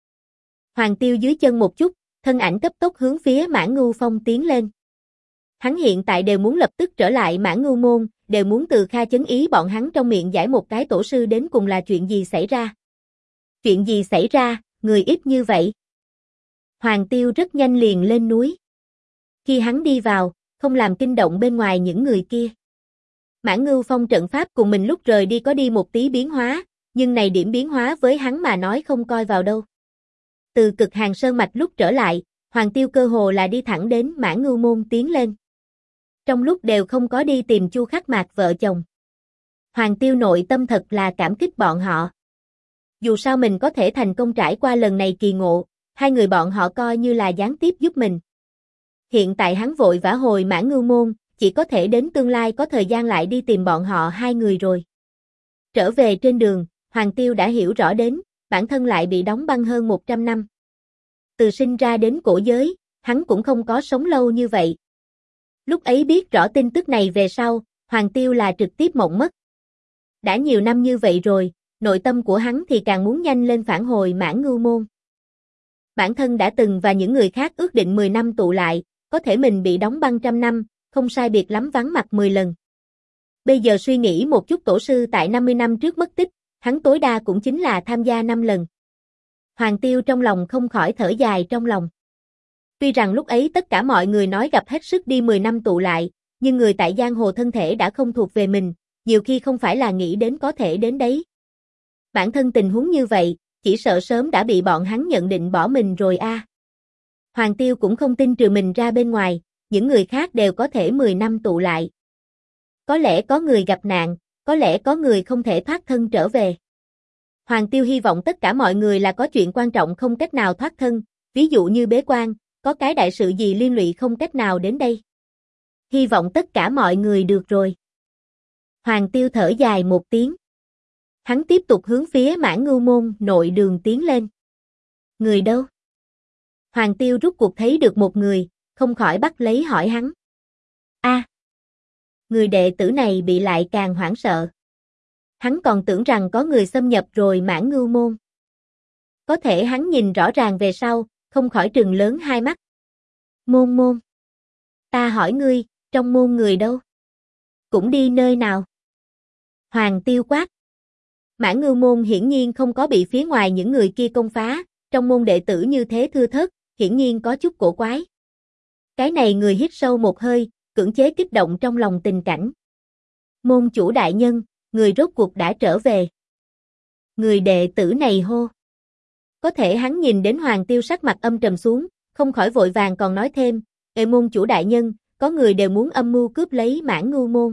Hoàng Tiêu dưới chân một chút, thân ảnh cấp tốc hướng phía Mãn Ngưu Phong tiến lên. Hắn hiện tại đều muốn lập tức trở lại Mãn Ngưu môn, đều muốn từ Kha Chấn Ý bọn hắn trong miệng giải một cái tổ sư đến cùng là chuyện gì xảy ra. Chuyện gì xảy ra, người ít như vậy. Hoàng Tiêu rất nhanh liền lên núi. Khi hắn đi vào, không làm kinh động bên ngoài những người kia. Mãn Ngưu Phong trận pháp cùng mình lúc rời đi có đi một tí biến hóa, nhưng này điểm biến hóa với hắn mà nói không coi vào đâu. Từ Cực Hàn Sơn mạch lúc trở lại, Hoàng Tiêu cơ hồ là đi thẳng đến Mãn Ngưu môn tiến lên. Trong lúc đều không có đi tìm Chu Khắc Mạc vợ chồng. Hoàng Tiêu nội tâm thật là cảm kích bọn họ. Dù sao mình có thể thành công trải qua lần này kỳ ngộ, hai người bọn họ coi như là gián tiếp giúp mình. Hiện tại hắn vội vã hồi Mãn Ngưu Môn, chỉ có thể đến tương lai có thời gian lại đi tìm bọn họ hai người rồi. Trở về trên đường, Hoàng Tiêu đã hiểu rõ đến, bản thân lại bị đóng băng hơn 100 năm. Từ sinh ra đến cổ giới, hắn cũng không có sống lâu như vậy. Lúc ấy biết rõ tin tức này về sau, Hoàng Tiêu là trực tiếp mộng mất. Đã nhiều năm như vậy rồi, nội tâm của hắn thì càng muốn nhanh lên phản hồi Mãn Ngưu Môn. Bản thân đã từng và những người khác ước định 10 năm tụ lại, có thể mình bị đóng băng 100 năm, không sai biệt lắm vắng mặt 10 lần. Bây giờ suy nghĩ một chút tổ sư tại 50 năm trước mất tích, hắn tối đa cũng chính là tham gia 5 lần. Hoàng Tiêu trong lòng không khỏi thở dài trong lòng. Tuy rằng lúc ấy tất cả mọi người nói gặp hết sức đi 10 năm tụ lại, nhưng người tại giang hồ thân thể đã không thuộc về mình, nhiều khi không phải là nghĩ đến có thể đến đấy. Bản thân tình huống như vậy, chỉ sợ sớm đã bị bọn hắn nhận định bỏ mình rồi a. Hoàng Tiêu cũng không tin trừ mình ra bên ngoài, những người khác đều có thể 10 năm tụ lại. Có lẽ có người gặp nạn, có lẽ có người không thể thoát thân trở về. Hoàng Tiêu hy vọng tất cả mọi người là có chuyện quan trọng không cách nào thoát thân, ví dụ như bế quan, có cái đại sự gì liên lụy không cách nào đến đây. Hy vọng tất cả mọi người được rồi. Hoàng Tiêu thở dài một tiếng. Hắn tiếp tục hướng phía Mãn Ngưu Môn nội đường tiến lên. Người đâu? Hoàng Tiêu rút cuộc thấy được một người, không khỏi bắt lấy hỏi hắn. Người đệ tử này bị lại càng hoảng sợ. Hắn còn tưởng rằng có người xâm nhập rồi Mãn Ngưu Môn. Có thể hắn nhìn rõ ràng về sau, không khỏi trừng lớn hai mắt. Môn. Ta hỏi ngươi, trong môn người đâu? Cũng đi nơi nào? Hoàng Tiêu quát. Mãn Ngưu Môn hiển nhiên không có bị phía ngoài những người kia công phá, trong môn đệ tử như thế thưa thớt, hiển nhiên có chút cổ quái. Cái này người hít sâu một hơi, cưỡng chế kích động trong lòng tình cảnh. Môn chủ đại nhân, người rốt cuộc đã trở về. Người đệ tử này hô. Có thể hắn nhìn đến Hoàng Tiêu sắc mặt âm trầm xuống, không khỏi vội vàng còn nói thêm, Ê môn chủ đại nhân, có người đều muốn âm mưu cướp lấy Mãn Ngưu Môn.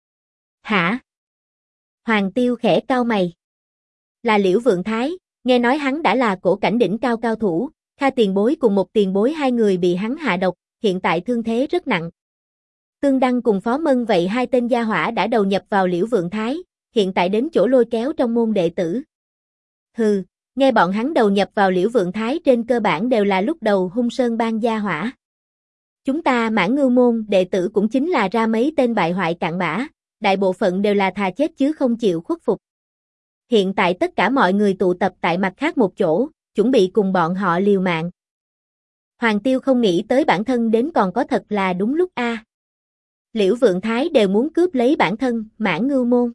Hả? Hoàng Tiêu khẽ cau mày. Là Liễu Vượng Thái, nghe nói hắn đã là cổ cảnh đỉnh cao cao thủ, Kha tiền bối cùng một tiền bối hai người bị hắn hạ độc, hiện tại thương thế rất nặng. Tương Đăng cùng Phó Mân vậy hai tên gia hỏa đã đầu nhập vào Liễu Vượng Thái, hiện tại đến chỗ lôi kéo trong môn đệ tử. Hừ, nghe bọn hắn đầu nhập vào Liễu Vượng Thái trên cơ bản đều là lúc đầu hung sơn bang gia hỏa. Chúng ta Mãn Ngưu Môn đệ tử cũng chính là ra mấy tên bại hoại cặn bã, đại bộ phận đều là thà chết chứ không chịu khuất phục. Hiện tại tất cả mọi người tụ tập tại mặt khác một chỗ, chuẩn bị cùng bọn họ liều mạng. Hoàng Tiêu không nghĩ tới bản thân đến còn có thật là đúng lúc a. Liễu Vượng Thái đều muốn cướp lấy bản thân, Mãn Ngưu Môn.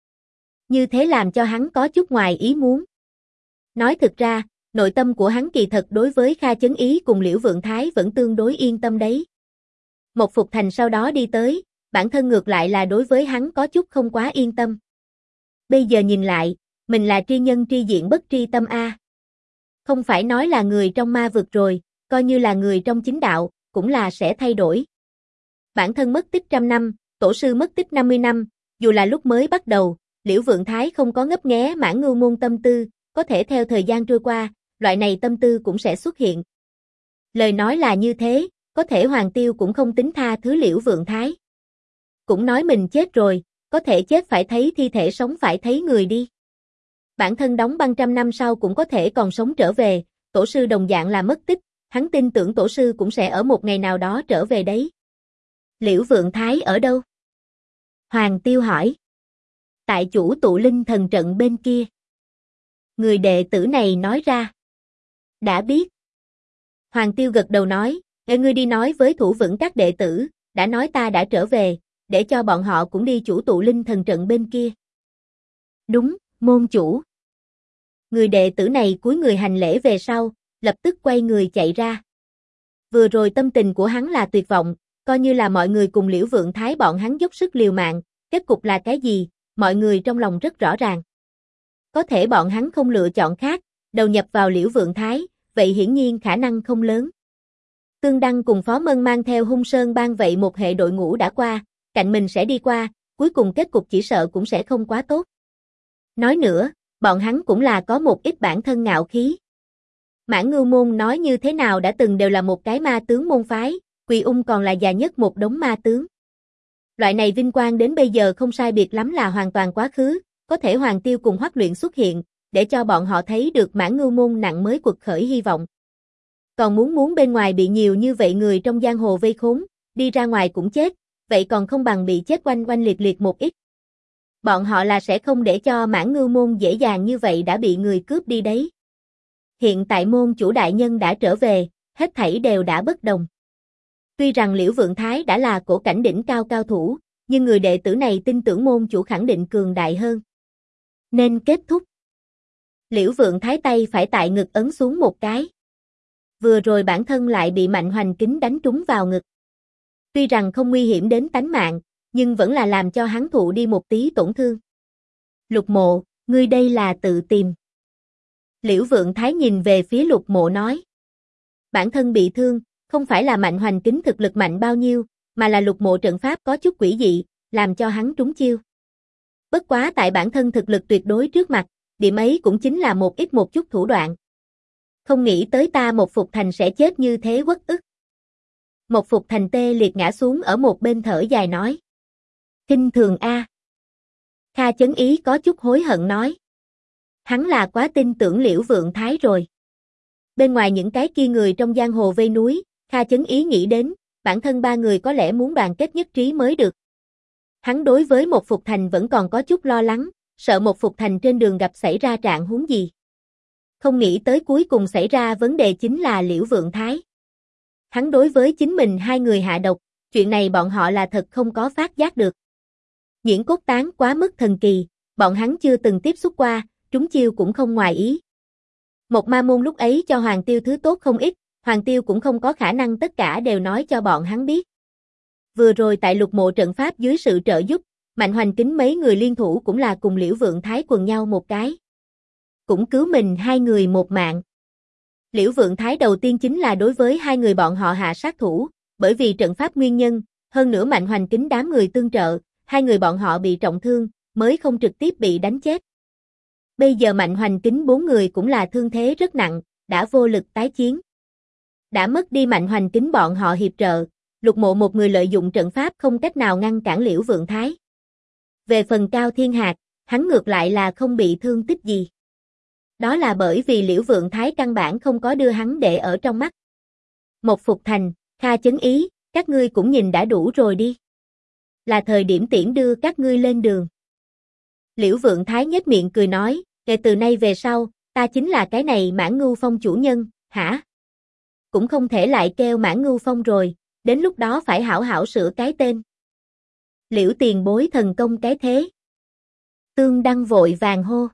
Như thế làm cho hắn có chút ngoài ý muốn. Nói thực ra, nội tâm của hắn kỳ thật đối với Kha Chấn Ý cùng Liễu Vượng Thái vẫn tương đối yên tâm đấy. Một Phục Thành sau đó đi tới, bản thân ngược lại là đối với hắn có chút không quá yên tâm. Bây giờ nhìn lại, mình là tri nhân tri diện bất tri tâm a. Không phải nói là người trong ma vực rồi, coi như là người trong chính đạo, cũng là sẽ thay đổi. Bản thân mất tích 100 năm, tổ sư mất tích 50 năm, dù là lúc mới bắt đầu, Liễu Vượng Thái không có ngấp nghé Mãn Ngưu Môn tâm tư, có thể theo thời gian trôi qua, loại này tâm tư cũng sẽ xuất hiện. Lời nói là như thế, có thể Hoàng Tiêu cũng không tính tha thứ Liễu Vượng Thái. Cũng nói mình chết rồi, có thể chết phải thấy thi thể, sống phải thấy người đi. Bản thân đóng băng 100 năm sau cũng có thể còn sống trở về, tổ sư đồng dạng là mất tích, hắn tin tưởng tổ sư cũng sẽ ở một ngày nào đó trở về đấy. Liễu Vượng Thái ở đâu? Hoàng Tiêu hỏi. Tại chủ tụ linh thần trận bên kia. Người đệ tử này nói ra. Đã biết. Hoàng Tiêu gật đầu nói, ngươi đi nói với thủ vững các đệ tử, đã nói ta đã trở về, để cho bọn họ cũng đi chủ tụ linh thần trận bên kia. Đúng, môn chủ. Người đệ tử này cúi người hành lễ về sau, lập tức quay người chạy ra. Vừa rồi tâm tình của hắn là tuyệt vọng, coi như là mọi người cùng Liễu Vượng Thái bọn hắn dốc sức liều mạng, kết cục là cái gì, mọi người trong lòng rất rõ ràng. Có thể bọn hắn không lựa chọn khác, đầu nhập vào Liễu Vượng Thái, vậy hiển nhiên khả năng không lớn. Tương Đăng cùng Phó Mân mang theo Hung Sơn Bang vậy một hệ đội ngũ đã qua, cạnh mình sẽ đi qua, cuối cùng kết cục chỉ sợ cũng sẽ không quá tốt. Nói nữa, bọn hắn cũng là có một ít bản thân ngạo khí. Mãn Ngưu môn nói như thế nào đã từng đều là một cái ma tướng môn phái, Quỳ Ung còn là già nhất một đống ma tướng. Loại này vinh quang đến bây giờ không sai biệt lắm là hoàn toàn quá khứ, có thể Hoàng Tiêu cùng Hoắc Luyện xuất hiện, để cho bọn họ thấy được Mãn Ngưu môn nặng mới quật khởi hy vọng. Còn muốn bên ngoài bị nhiều như vậy người trong giang hồ vây khốn, đi ra ngoài cũng chết, vậy còn không bằng bị chết oanh oanh liệt liệt một ít. Bọn họ là sẽ không để cho Mãn Ngưu môn dễ dàng như vậy đã bị người cướp đi đấy. Hiện tại môn chủ đại nhân đã trở về, hết thảy đều đã bất đồng. Tuy rằng Liễu Vượng Thái đã là cổ cảnh đỉnh cao cao thủ, nhưng người đệ tử này tin tưởng môn chủ khẳng định cường đại hơn. Nên kết thúc. Liễu Vượng Thái tay phải tại ngực ấn xuống một cái. Vừa rồi bản thân lại bị Mạnh Hoành Kính đánh trúng vào ngực. Tuy rằng không nguy hiểm đến tánh mạng, nhưng vẫn là làm cho hắn thụ đi một tí tổn thương. Lục Mộ, ngươi đây là tự tìm. Liễu Vượng Thái nhìn về phía Lục Mộ nói. Bản thân bị thương, không phải là Mạnh Hoành Kính thực lực mạnh bao nhiêu, mà là Lục Mộ trận pháp có chút quỷ dị, làm cho hắn trúng chiêu. Bất quá tại bản thân thực lực tuyệt đối trước mặt, điểm ấy cũng chính là một ít một chút thủ đoạn. Không nghĩ tới ta Một Phục Thành sẽ chết như thế uất ức. Một Phục Thành tê liệt ngã xuống ở một bên thở dài nói. Kinh thường a. Kha Chấn Ý có chút hối hận nói. Hắn là quá tin tưởng Liễu Vượng Thái rồi. Bên ngoài những cái kia người trong giang hồ vây núi, Kha Chấn Ý nghĩ đến, bản thân ba người có lẽ muốn đoàn kết nhất trí mới được. Hắn đối với Một Phục Thành vẫn còn có chút lo lắng, sợ Một Phục Thành trên đường gặp xảy ra trạng huống gì. Không nghĩ tới cuối cùng xảy ra vấn đề chính là Liễu Vượng Thái. Hắn đối với chính mình hai người hạ độc, chuyện này bọn họ là thật không có phát giác được. Nhuyễn cốt tán quá mức thần kỳ, bọn hắn chưa từng tiếp xúc qua, trúng chiêu cũng không ngoài ý. Một ma môn lúc ấy cho Hoàng Tiêu thứ tốt không ít, Hoàng Tiêu cũng không có khả năng tất cả đều nói cho bọn hắn biết. Vừa rồi tại Lục Mộ trận pháp dưới sự trợ giúp, Mạnh Hoành Kính mấy người liên thủ cũng là cùng Liễu Vượng Thái quần nhau một cái. Cũng cứu mình hai người một mạng. Liễu Vượng Thái đầu tiên chính là đối với hai người bọn họ hạ sát thủ, bởi vì trận pháp nguyên nhân, hơn nữa Mạnh Hoành Kính đám người tương trợ, hai người bọn họ bị trọng thương, mới không trực tiếp bị đánh chết. Bây giờ Mạnh Hoành Kính bốn người cũng là thương thế rất nặng, đã vô lực tái chiến. Đã mất đi Mạnh Hoành Kính bọn họ hiệp trợ, Lục Mộ một người lợi dụng trận pháp không cách nào ngăn cản Liễu Vượng Thái. Về phần Cao Thiên Hạc, hắn ngược lại là không bị thương tích gì. Đó là bởi vì Liễu Vượng Thái căn bản không có đưa hắn để ở trong mắt. Một Phục Thành, Kha Chấn Ý, các ngươi cũng nhìn đã đủ rồi đi. Là thời điểm tiễn đưa các ngươi lên đường. Liễu Vượng Thái nhếch miệng cười nói, kể từ nay về sau, ta chính là cái này Mãn Ngưu Phong chủ nhân, hả? Cũng không thể lại kêu Mãn Ngưu Phong rồi, đến lúc đó phải hảo hảo sửa cái tên. Liễu tiền bối thần công cái thế. Tương Đăng vội vàng hô.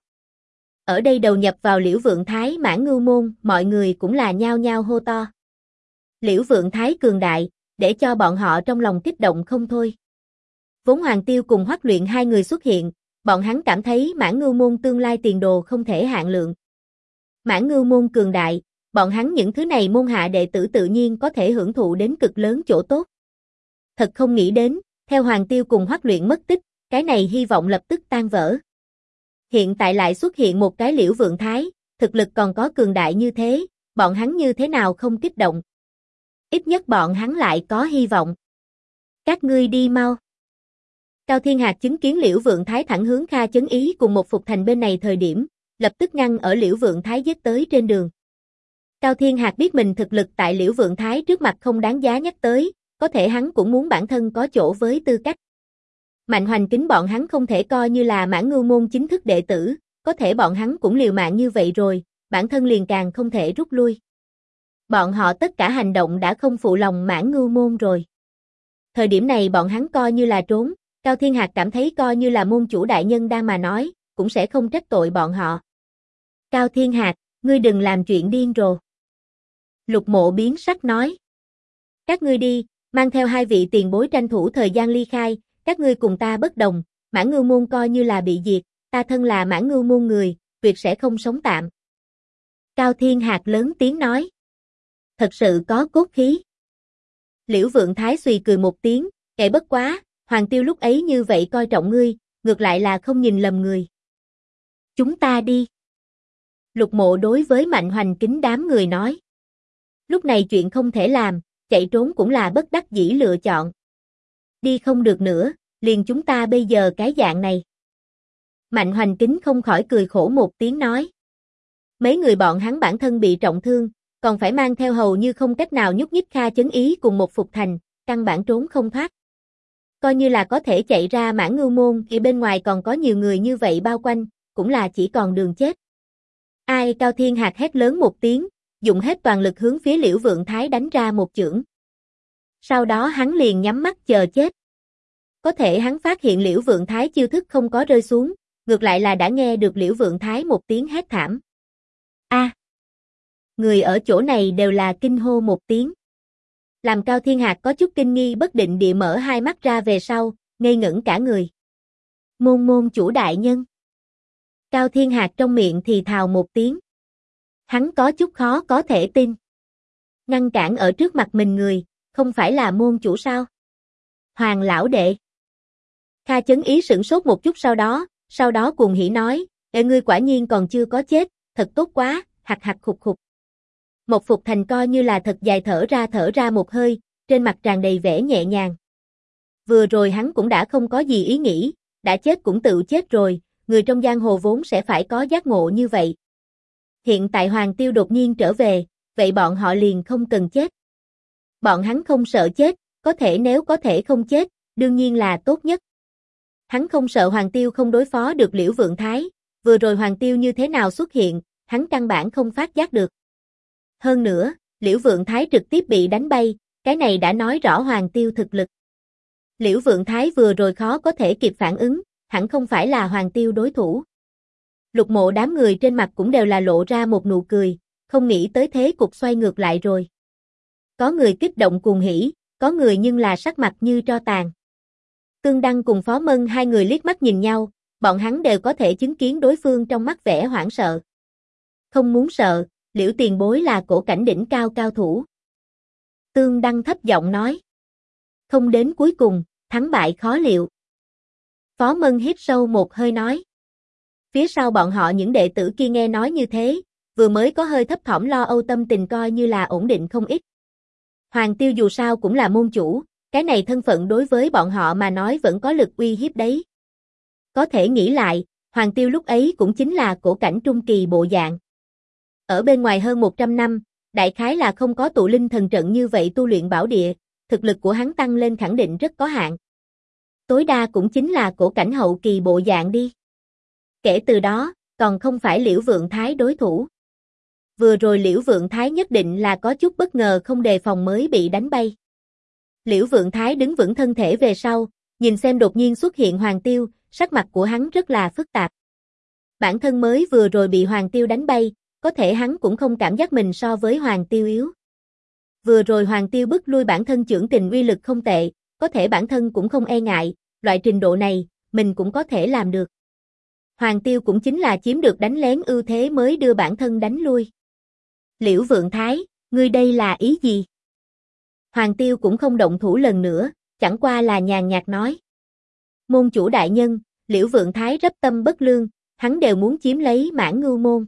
Ở đây đầu nhập vào Liễu Vượng Thái Mãn Ngưu môn, mọi người cũng là nhao nhao hô to. Liễu Vượng Thái cường đại, để cho bọn họ trong lòng kích động không thôi. Vốn Hoàng Tiêu cùng Hoắc Luyện hai người xuất hiện, bọn hắn cảm thấy Mãn Ngưu môn tương lai tiền đồ không thể hạn lượng. Mãn Ngưu môn cường đại, bọn hắn những thứ này môn hạ đệ tử tự nhiên có thể hưởng thụ đến cực lớn chỗ tốt. Thật không nghĩ đến, theo Hoàng Tiêu cùng Hoắc Luyện mất tích, cái này hy vọng lập tức tan vỡ. Hiện tại lại xuất hiện một cái Liễu Vượng Thái, thực lực còn có cường đại như thế, bọn hắn như thế nào không kích động. Ít nhất bọn hắn lại có hy vọng. Các ngươi đi mau. Cao Thiên Hạc chứng kiến Liễu Vượng Thái thẳng hướng Kha Chấn Ý cùng Một Phục Thành bên này thời điểm, lập tức ngăn ở Liễu Vượng Thái giết tới trên đường. Cao Thiên Hạc biết mình thực lực tại Liễu Vượng Thái trước mặt không đáng giá nhắc tới, có thể hắn cũng muốn bản thân có chỗ với tư cách. Mạnh Hoành Kính bọn hắn không thể coi như là Mãn Ngưu môn chính thức đệ tử, có thể bọn hắn cũng liều mạng như vậy rồi, bản thân liền càng không thể rút lui. Bọn họ tất cả hành động đã không phụ lòng Mãn Ngưu môn rồi. Thời điểm này bọn hắn coi như là trốn, Cao Thiên Hạc cảm thấy coi như là môn chủ đại nhân đang mà nói, cũng sẽ không trách tội bọn họ. Cao Thiên Hạc, ngươi đừng làm chuyện điên rồ. Lục Mộ biến sắc nói. Các ngươi đi, mang theo hai vị tiền bối tranh thủ thời gian ly khai, các ngươi cùng ta bất đồng, Mãn Ngưu môn coi như là bị diệt, ta thân là Mãn Ngưu môn người, tuyệt sẽ không sống tạm. Cao Thiên Hạc lớn tiếng nói. Thật sự có cốt khí. Liễu Vượng Thái suy cười một tiếng, kệ bất quá, Hoàng Tiêu lúc ấy như vậy coi trọng ngươi, ngược lại là không nhìn lầm người. Chúng ta đi. Lục Mộ đối với Mạnh Hoành kính đám người nói. Lúc này chuyện không thể làm, chạy trốn cũng là bất đắc dĩ lựa chọn. Đi không được nữa, liền chúng ta bây giờ cái dạng này. Mạnh Hoành kính không khỏi cười khổ một tiếng nói. Mấy người bọn hắn bản thân bị trọng thương, còn phải mang theo hầu như không cách nào nhúc nhích Kha Chấn Ý cùng một Phục Thành, căn bản trốn không thoát. Coi như là có thể chạy ra Mãn Ngưu Môn thì bên ngoài còn có nhiều người như vậy bao quanh, cũng là chỉ còn đường chết. Ai? Cao Thiên Hạc hét lớn một tiếng, dùng hết toàn lực hướng phía Liễu Vượng Thái đánh ra một chưởng. Sau đó hắn liền nhắm mắt chờ chết. Có thể hắn phát hiện Liễu Vượng Thái chiêu thức không có rơi xuống, ngược lại là đã nghe được Liễu Vượng Thái một tiếng hét thảm. A! Người ở chỗ này đều là kinh hô một tiếng. Làm Cao Thiên Hạc có chút kinh nghi bất định địa mở hai mắt ra về sau, ngây ngẩn cả người. Môn chủ đại nhân. Cao Thiên Hạc trong miệng thì thào một tiếng. Hắn có chút khó có thể tin. Ngăn cản ở trước mặt mình người, không phải là môn chủ sao? Hoàng lão đệ. Kha Chấn Ý sửng sốt một chút sau đó cuồng hỉ nói, Ê ngươi quả nhiên còn chưa có chết, thật tốt quá, hạc hạc khục khục. Một Phục Thành coi như là thật dài thở ra một hơi, trên mặt tràn đầy vẻ nhẹ nhàng. Vừa rồi hắn cũng đã không có gì ý nghĩ, đã chết cũng tự chết rồi, người trong giang hồ vốn sẽ phải có giác ngộ như vậy. Hiện tại Hoàng Tiêu đột nhiên trở về, vậy bọn họ liền không cần chết. Bọn hắn không sợ chết, có thể nếu có thể không chết, đương nhiên là tốt nhất. Hắn không sợ Hoàng Tiêu không đối phó được Liễu Vượng Thái, vừa rồi Hoàng Tiêu như thế nào xuất hiện, hắn căn bản không phát giác được. Hơn nữa, Liễu Vượng Thái trực tiếp bị đánh bay, cái này đã nói rõ Hoàng Tiêu thực lực. Liễu Vượng Thái vừa rồi khó có thể kịp phản ứng, hẳn không phải là Hoàng Tiêu đối thủ. Lục Mộ đám người trên mặt cũng đều là lộ ra một nụ cười, không nghĩ tới thế cục xoay ngược lại rồi. Có người kích động cuồng hỉ, có người nhưng là sắc mặt như tro tàn. Tương Đăng cùng Phó Mân hai người liếc mắt nhìn nhau, bọn hắn đều có thể chứng kiến đối phương trong mắt vẻ hoảng sợ. Không muốn sợ, Liễu tiền bối là cổ cảnh đỉnh cao cao thủ. Tương Đăng thấp giọng nói. Không đến cuối cùng, thắng bại khó liệu. Phó Mân hít sâu một hơi nói. Phía sau bọn họ những đệ tử kia nghe nói như thế, vừa mới có hơi thấp thỏm lo âu tâm tình coi như là ổn định không ít. Hoàng Tiêu dù sao cũng là môn chủ, cái này thân phận đối với bọn họ mà nói vẫn có lực uy hiếp đấy. Có thể nghĩ lại, Hoàng Tiêu lúc ấy cũng chính là cổ cảnh trung kỳ bộ dạng. Ở bên ngoài hơn 100 năm, đại khái là không có tụ linh thần trận như vậy tu luyện bảo địa, thực lực của hắn tăng lên khẳng định rất có hạn. Tối đa cũng chính là cổ cảnh hậu kỳ bộ dạng đi. Kể từ đó, còn không phải Liễu Vượng Thái đối thủ. Vừa rồi Liễu Vượng Thái nhất định là có chút bất ngờ không đề phòng mới bị đánh bay. Liễu Vượng Thái đứng vững thân thể về sau, nhìn xem đột nhiên xuất hiện Hoàng Tiêu, sắc mặt của hắn rất là phức tạp. Bản thân mới vừa rồi bị Hoàng Tiêu đánh bay, có thể hắn cũng không cảm giác mình so với Hoàng Tiêu yếu. Vừa rồi Hoàng Tiêu bức lui bản thân chưởng kình uy lực không tệ, có thể bản thân cũng không e ngại, loại trình độ này, mình cũng có thể làm được. Hoàng Tiêu cũng chính là chiếm được đánh lén ưu thế mới đưa bản thân đánh lui. Liễu Vượng Thái, ngươi đây là ý gì? Hoàng Tiêu cũng không động thủ lần nữa, chẳng qua là nhàn nhạt nói. Môn chủ đại nhân, Liễu Vượng Thái rất tâm bất lương, hắn đều muốn chiếm lấy Mãn Ngưu Môn.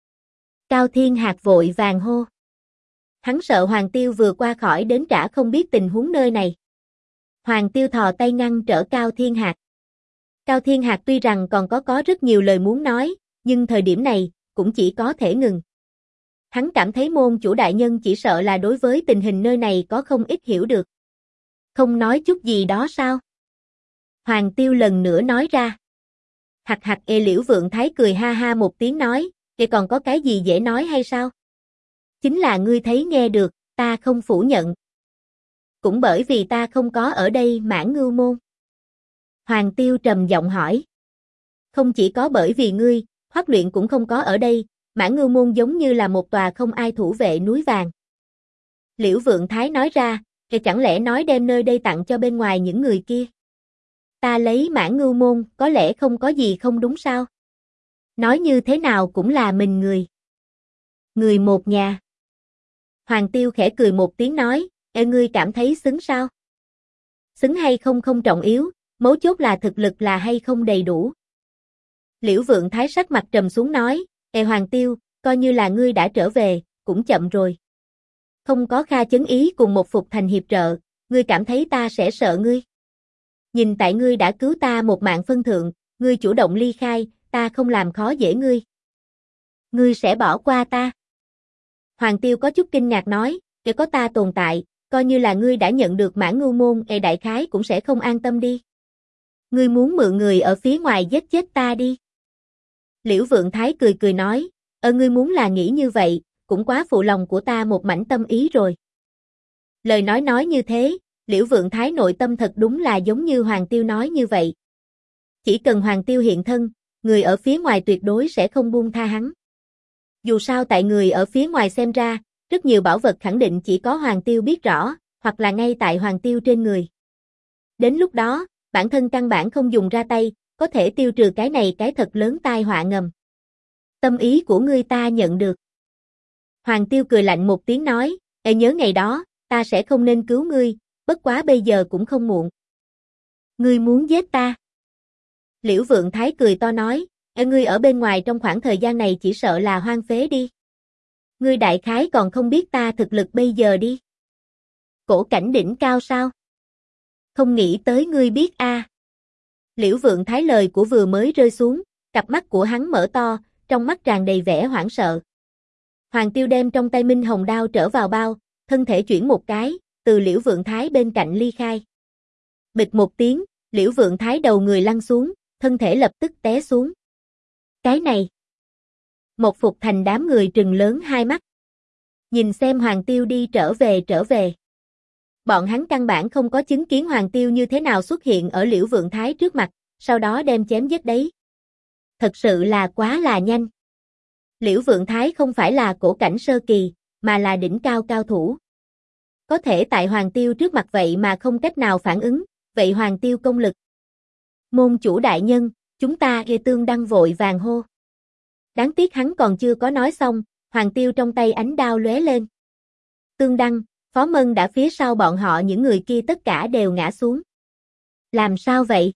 Cao Thiên Hạc vội vàng hô. Hắn sợ Hoàng Tiêu vừa qua khỏi đến trả không biết tình huống nơi này. Hoàng Tiêu thò tay ngăn trở Cao Thiên Hạc. Cao Thiên Hạc tuy rằng còn có rất nhiều lời muốn nói, nhưng thời điểm này, cũng chỉ có thể ngừng. Hắn cảm thấy môn chủ đại nhân chỉ sợ là đối với tình hình nơi này có không ít hiểu được. Không nói chút gì đó sao? Hoàng Tiêu lần nữa nói ra. Hạc hạc Liễu Vượng Thái cười ha ha một tiếng nói, vậy còn có cái gì dễ nói hay sao? Chính là ngươi thấy nghe được, ta không phủ nhận. Cũng bởi vì ta không có ở đây Mãn Ngưu Môn. Hoàng Tiêu trầm giọng hỏi. Không chỉ có bởi vì ngươi, Hoắc Luyện cũng không có ở đây, Mãn Ngưu Môn giống như là một tòa không ai thủ vệ núi vàng. Liễu Vượng Thái nói ra, thì chẳng lẽ nói đem nơi đây tặng cho bên ngoài những người kia? Ta lấy Mãn Ngưu Môn, có lẽ không có gì không đúng sao? Nói như thế nào cũng là mình người. Người một nhà. Hoàng Tiêu khẽ cười một tiếng nói, Ê ngươi cảm thấy xứng sao? Xứng hay không không trọng yếu, Mấu chốt là thực lực là hay không đầy đủ. Liễu Vượng Thái sắc mặt trầm xuống nói, Hoàng Tiêu, coi như là ngươi đã trở về, cũng chậm rồi. Không có Kha Chấn Ý cùng một Phục Thành hiệp trợ, ngươi cảm thấy ta sẽ sợ ngươi. Nhìn tại ngươi đã cứu ta một mạng phân thượng, ngươi chủ động ly khai, ta không làm khó dễ ngươi. Ngươi sẽ bỏ qua ta. Hoàng Tiêu có chút kinh ngạc nói, kể có ta tồn tại, coi như là ngươi đã nhận được Mãn Ngưu môn, đại khái cũng sẽ không an tâm đi. Ngươi muốn mượn người ở phía ngoài giết chết ta đi. Liễu Vượng Thái cười cười nói, ngươi muốn là nghĩ như vậy, cũng quá phụ lòng của ta một mảnh tâm ý rồi. Lời nói như thế, Liễu Vượng Thái nội tâm thật đúng là giống như Hoàng Tiêu nói như vậy. Chỉ cần Hoàng Tiêu hiện thân, người ở phía ngoài tuyệt đối sẽ không buông tha hắn. Dù sao tại người ở phía ngoài xem ra, rất nhiều bảo vật khẳng định chỉ có Hoàng Tiêu biết rõ, hoặc là ngay tại Hoàng Tiêu trên người. Đến lúc đó, bản thân căn bản không dùng ra tay, có thể tiêu trừ cái này cái thật lớn tai họa ngầm. Tâm ý của ngươi ta nhận được. Hoàng Tiêu cười lạnh một tiếng nói, nhớ ngày đó, ta sẽ không nên cứu ngươi, bất quá bây giờ cũng không muộn. Ngươi muốn giết ta? Liễu Vượng Thái cười to nói, ngươi ở bên ngoài trong khoảng thời gian này chỉ sợ là hoang phế đi. Ngươi đại khái còn không biết ta thực lực bây giờ đi. Cổ cảnh đỉnh cao sao? Không nghĩ tới ngươi biết a. Liễu Vượng Thái lời của vừa mới rơi xuống, cặp mắt của hắn mở to, trong mắt tràn đầy vẻ hoảng sợ. Hoàng Tiêu đem trong tay Minh Hồng đao trở vào bao, thân thể chuyển một cái, từ Liễu Vượng Thái bên cạnh ly khai. Bịch một tiếng, Liễu Vượng Thái đầu người lăn xuống, thân thể lập tức té xuống. Cái này. Một Phục Thành đám người trừng lớn hai mắt. Nhìn xem Hoàng Tiêu đi trở về. Bọn hắn căn bản không có chứng kiến Hoàng Tiêu như thế nào xuất hiện ở Liễu Vượng Thái trước mặt, sau đó đem chém giết đấy. Thật sự là quá là nhanh. Liễu Vượng Thái không phải là cổ cảnh sơ kỳ, mà là đỉnh cao cao thủ. Có thể tại Hoàng Tiêu trước mặt vậy mà không cách nào phản ứng, vậy Hoàng Tiêu công lực. Môn chủ đại nhân, chúng ta Tương Đăng vội vàng hô. Đáng tiếc hắn còn chưa có nói xong, Hoàng Tiêu trong tay ánh đao lóe lên. Tương Đăng, Phó Mân đã phía sau bọn họ những người kia tất cả đều ngã xuống. Làm sao vậy?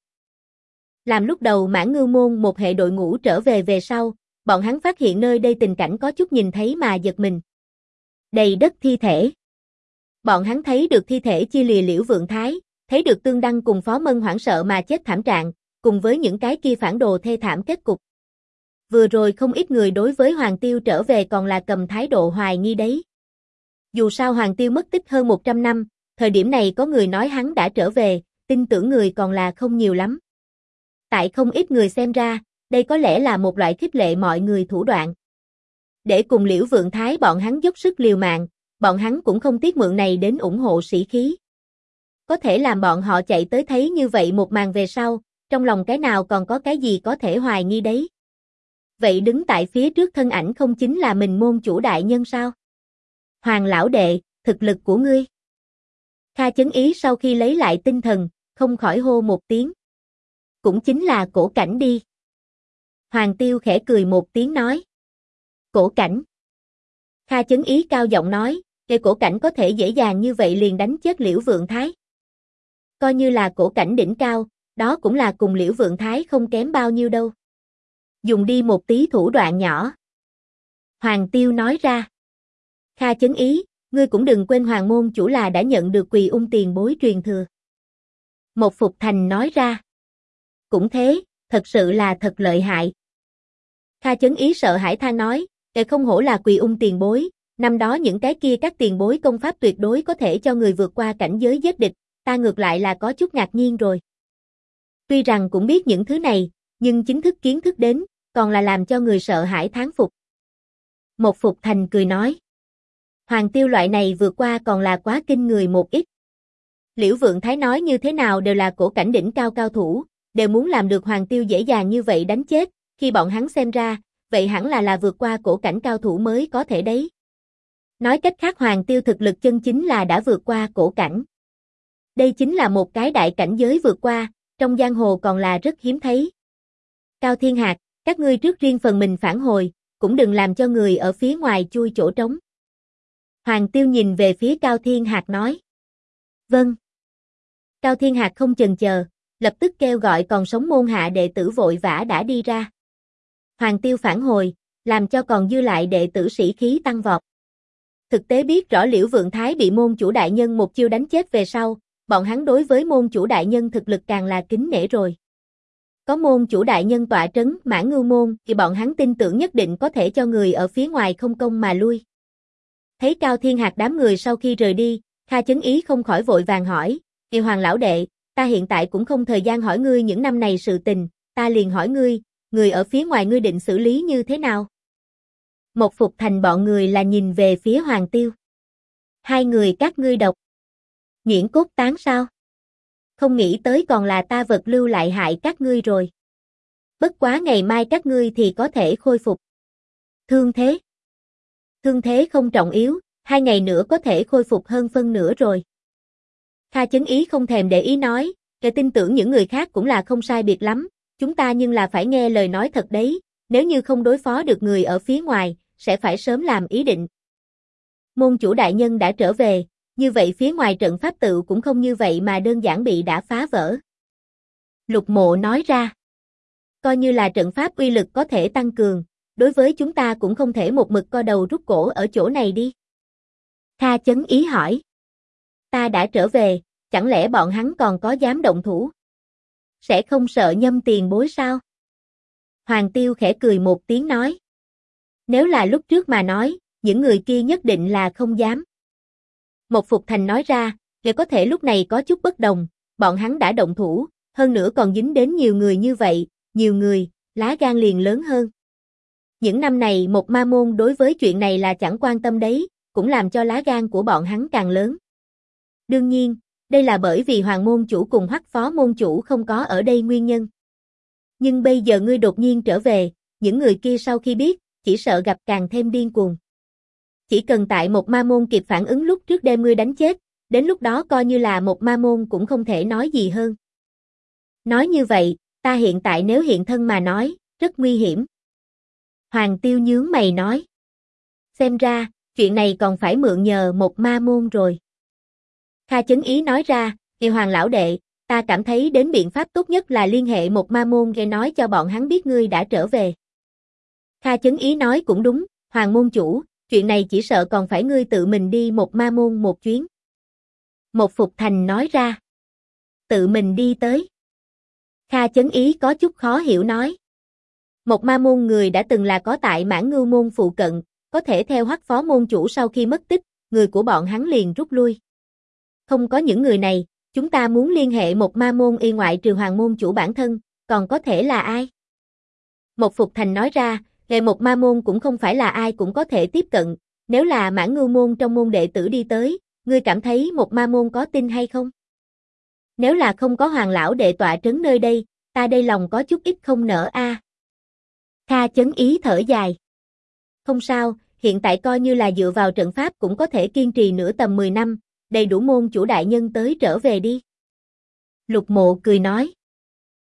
Làm lúc đầu Mãn Ngưu môn một hệ đội ngũ trở về sau, bọn hắn phát hiện nơi đây tình cảnh có chút nhìn thấy mà giật mình. Đầy đất thi thể. Bọn hắn thấy được thi thể chia lìa Liễu Vượng Thái, thấy được Tương Đăng cùng Phó Mân hoảng sợ mà chết thảm trạng, cùng với những cái kia phản đồ thê thảm kết cục. Vừa rồi không ít người đối với Hoàng Tiêu trở về còn là cầm thái độ hoài nghi đấy. Dù sao Hoàng Tiêu mất tích hơn 100 năm, thời điểm này có người nói hắn đã trở về, tin tưởng người còn là không nhiều lắm. Tại không ít người xem ra, đây có lẽ là một loại khích lệ mọi người thủ đoạn. Để cùng Liễu Vượng Thái bọn hắn dốc sức liều mạng, bọn hắn cũng không tiếc mượn này đến ủng hộ sĩ khí. Có thể làm bọn họ chạy tới thấy như vậy một màn về sau, trong lòng cái nào còn có cái gì có thể hoài nghi đấy. Vậy đứng tại phía trước thân ảnh không chính là mình môn chủ đại nhân sao? Hoàng lão đệ, thực lực của ngươi. Kha Chấn Ý sau khi lấy lại tinh thần, không khỏi hô một tiếng. Cũng chính là cổ cảnh đi. Hoàng Tiêu khẽ cười một tiếng nói. Cổ cảnh. Kha Chấn Ý cao giọng nói, cổ cảnh có thể dễ dàng như vậy liền đánh chết Liễu Vượng Thái. Coi như là cổ cảnh đỉnh cao, đó cũng là cùng Liễu Vượng Thái không kém bao nhiêu đâu. Dùng đi một tí thủ đoạn nhỏ. Hoàng Tiêu nói ra. Kha Chấn Ý, ngươi cũng đừng quên Hoàng môn chủ là đã nhận được Quỳ Ung tiền bối truyền thừa. Một Phục Thành nói ra. Cũng thế, thật sự là thật lợi hại. Kha Chấn Ý sợ hãi than nói, không hổ là Quỳ Ung tiền bối, năm đó những cái kia các tiền bối công pháp tuyệt đối có thể cho người vượt qua cảnh giới giết địch, ta ngược lại là có chút ngạc nhiên rồi. Tuy rằng cũng biết những thứ này, nhưng chính thức kiến thức đến, còn là làm cho người sợ hãi thán phục. Một Phục Thành cười nói. Hoàng Tiêu loại này vượt qua còn là quá kinh người một ít. Liễu Vượng Thái nói như thế nào đều là cổ cảnh đỉnh cao cao thủ, đều muốn làm được Hoàng Tiêu dễ dàng như vậy đánh chết, khi bọn hắn xem ra, vậy hẳn là vượt qua cổ cảnh cao thủ mới có thể đấy. Nói cách khác Hoàng Tiêu thực lực chân chính là đã vượt qua cổ cảnh. Đây chính là một cái đại cảnh giới vượt qua, trong giang hồ còn là rất hiếm thấy. Cao Thiên Hạc, các ngươi trước riêng phần mình phản hồi, cũng đừng làm cho người ở phía ngoài chui chỗ trống. Hoàng Tiêu nhìn về phía Cao Thiên Hạc nói. Vâng. Cao Thiên Hạc không chần chờ, lập tức kêu gọi còn sống môn hạ đệ tử vội vã đã đi ra. Hoàng Tiêu phản hồi, làm cho còn dư lại đệ tử sĩ khí tăng vọt. Thực tế biết rõ Liễu Vượng Thái bị môn chủ đại nhân một chiêu đánh chết về sau, bọn hắn đối với môn chủ đại nhân thực lực càng là kính nể rồi. Có môn chủ đại nhân tọa trấn Mãn Ngưu môn thì bọn hắn tin tưởng nhất định có thể cho người ở phía ngoài không công mà lui. Thấy Cao Thiên Hạc đám người sau khi rời đi, Kha Chấn Ý không khỏi vội vàng hỏi, Hoàng lão đệ, ta hiện tại cũng không thời gian hỏi ngươi những năm này sự tình, ta liền hỏi ngươi, người ở phía ngoài ngươi định xử lý như thế nào? Một Phục Thành bọn người là nhìn về phía Hoàng Tiêu. Hai người các ngươi độc. Nhuyễn cốt tán sao? Không nghĩ tới còn là ta vật lưu lại hại các ngươi rồi. Bất quá ngày mai các ngươi thì có thể khôi phục. Thương thế. Thương thế không trọng yếu, 2 ngày nữa có thể khôi phục hơn phân nửa rồi. Kha Chấn Ý không thèm để ý nói, kẻ tin tưởng những người khác cũng là không sai biệt lắm, chúng ta nhưng là phải nghe lời nói thật đấy, nếu như không đối phó được người ở phía ngoài, sẽ phải sớm làm ý định. Môn chủ đại nhân đã trở về, như vậy phía ngoài trận pháp tự cũng không như vậy mà đơn giản bị đã phá vỡ. Lục Mộ nói ra, coi như là trận pháp uy lực có thể tăng cường, đối với chúng ta cũng không thể một mực co đầu rút cổ ở chỗ này đi. Kha Chấn Ý hỏi, ta đã trở về, chẳng lẽ bọn hắn còn có dám động thủ? Sẽ không sợ Nhâm tiền bối sao? Hoàng Tiêu khẽ cười một tiếng nói, nếu là lúc trước mà nói, những người kia nhất định là không dám. Một Phục Thành nói ra, để có thể lúc này có chút bất đồng, bọn hắn đã động thủ, hơn nữa còn dính đến nhiều người như vậy, nhiều người, lá gan liền lớn hơn. Những năm này một ma môn đối với chuyện này là chẳng quan tâm đấy, cũng làm cho lá gan của bọn hắn càng lớn. Đương nhiên, đây là bởi vì Hoàng môn chủ cùng Hoắc phó môn chủ không có ở đây nguyên nhân. Nhưng bây giờ ngươi đột nhiên trở về, những người kia sau khi biết, chỉ sợ gặp càng thêm điên cuồng. Chỉ cần tại một ma môn kịp phản ứng lúc trước đem ngươi đánh chết, đến lúc đó coi như là một ma môn cũng không thể nói gì hơn. Nói như vậy, ta hiện tại nếu hiện thân mà nói, rất nguy hiểm. Hoàng Tiêu nhướng mày nói. Xem ra, chuyện này còn phải mượn nhờ một ma môn rồi. Kha Chấn Ý nói ra, Hoàng lão đệ, ta cảm thấy đến biện pháp tốt nhất là liên hệ một ma môn để nói cho bọn hắn biết ngươi đã trở về. Kha Chấn Ý nói cũng đúng, Hoàng môn chủ, chuyện này chỉ sợ còn phải ngươi tự mình đi một ma môn một chuyến. Một Phục Thành nói ra. Tự mình đi tới. Kha Chấn Ý có chút khó hiểu nói. Một ma môn người đã từng là có tại Mãn Ngưu môn phụ cận, có thể theo Hoắc phó môn chủ sau khi mất tích, người của bọn hắn liền rút lui. Không có những người này, chúng ta muốn liên hệ một ma môn y ngoại trừ Hoàng môn chủ bản thân, còn có thể là ai? Một Phục Thành nói ra, hệ một ma môn cũng không phải là ai cũng có thể tiếp cận, nếu là Mãn Ngưu môn trong môn đệ tử đi tới, ngươi cảm thấy một ma môn có tin hay không? Nếu là không có Hoàng lão đệ tọa trấn nơi đây, ta đây lòng có chút ít không nỡ a. Kha Chấn Ý thở dài. Không sao, hiện tại coi như là dựa vào trận pháp cũng có thể kiên trì nửa tầm 10 năm, đầy đủ môn chủ đại nhân tới trở về đi. Lục Mộ cười nói.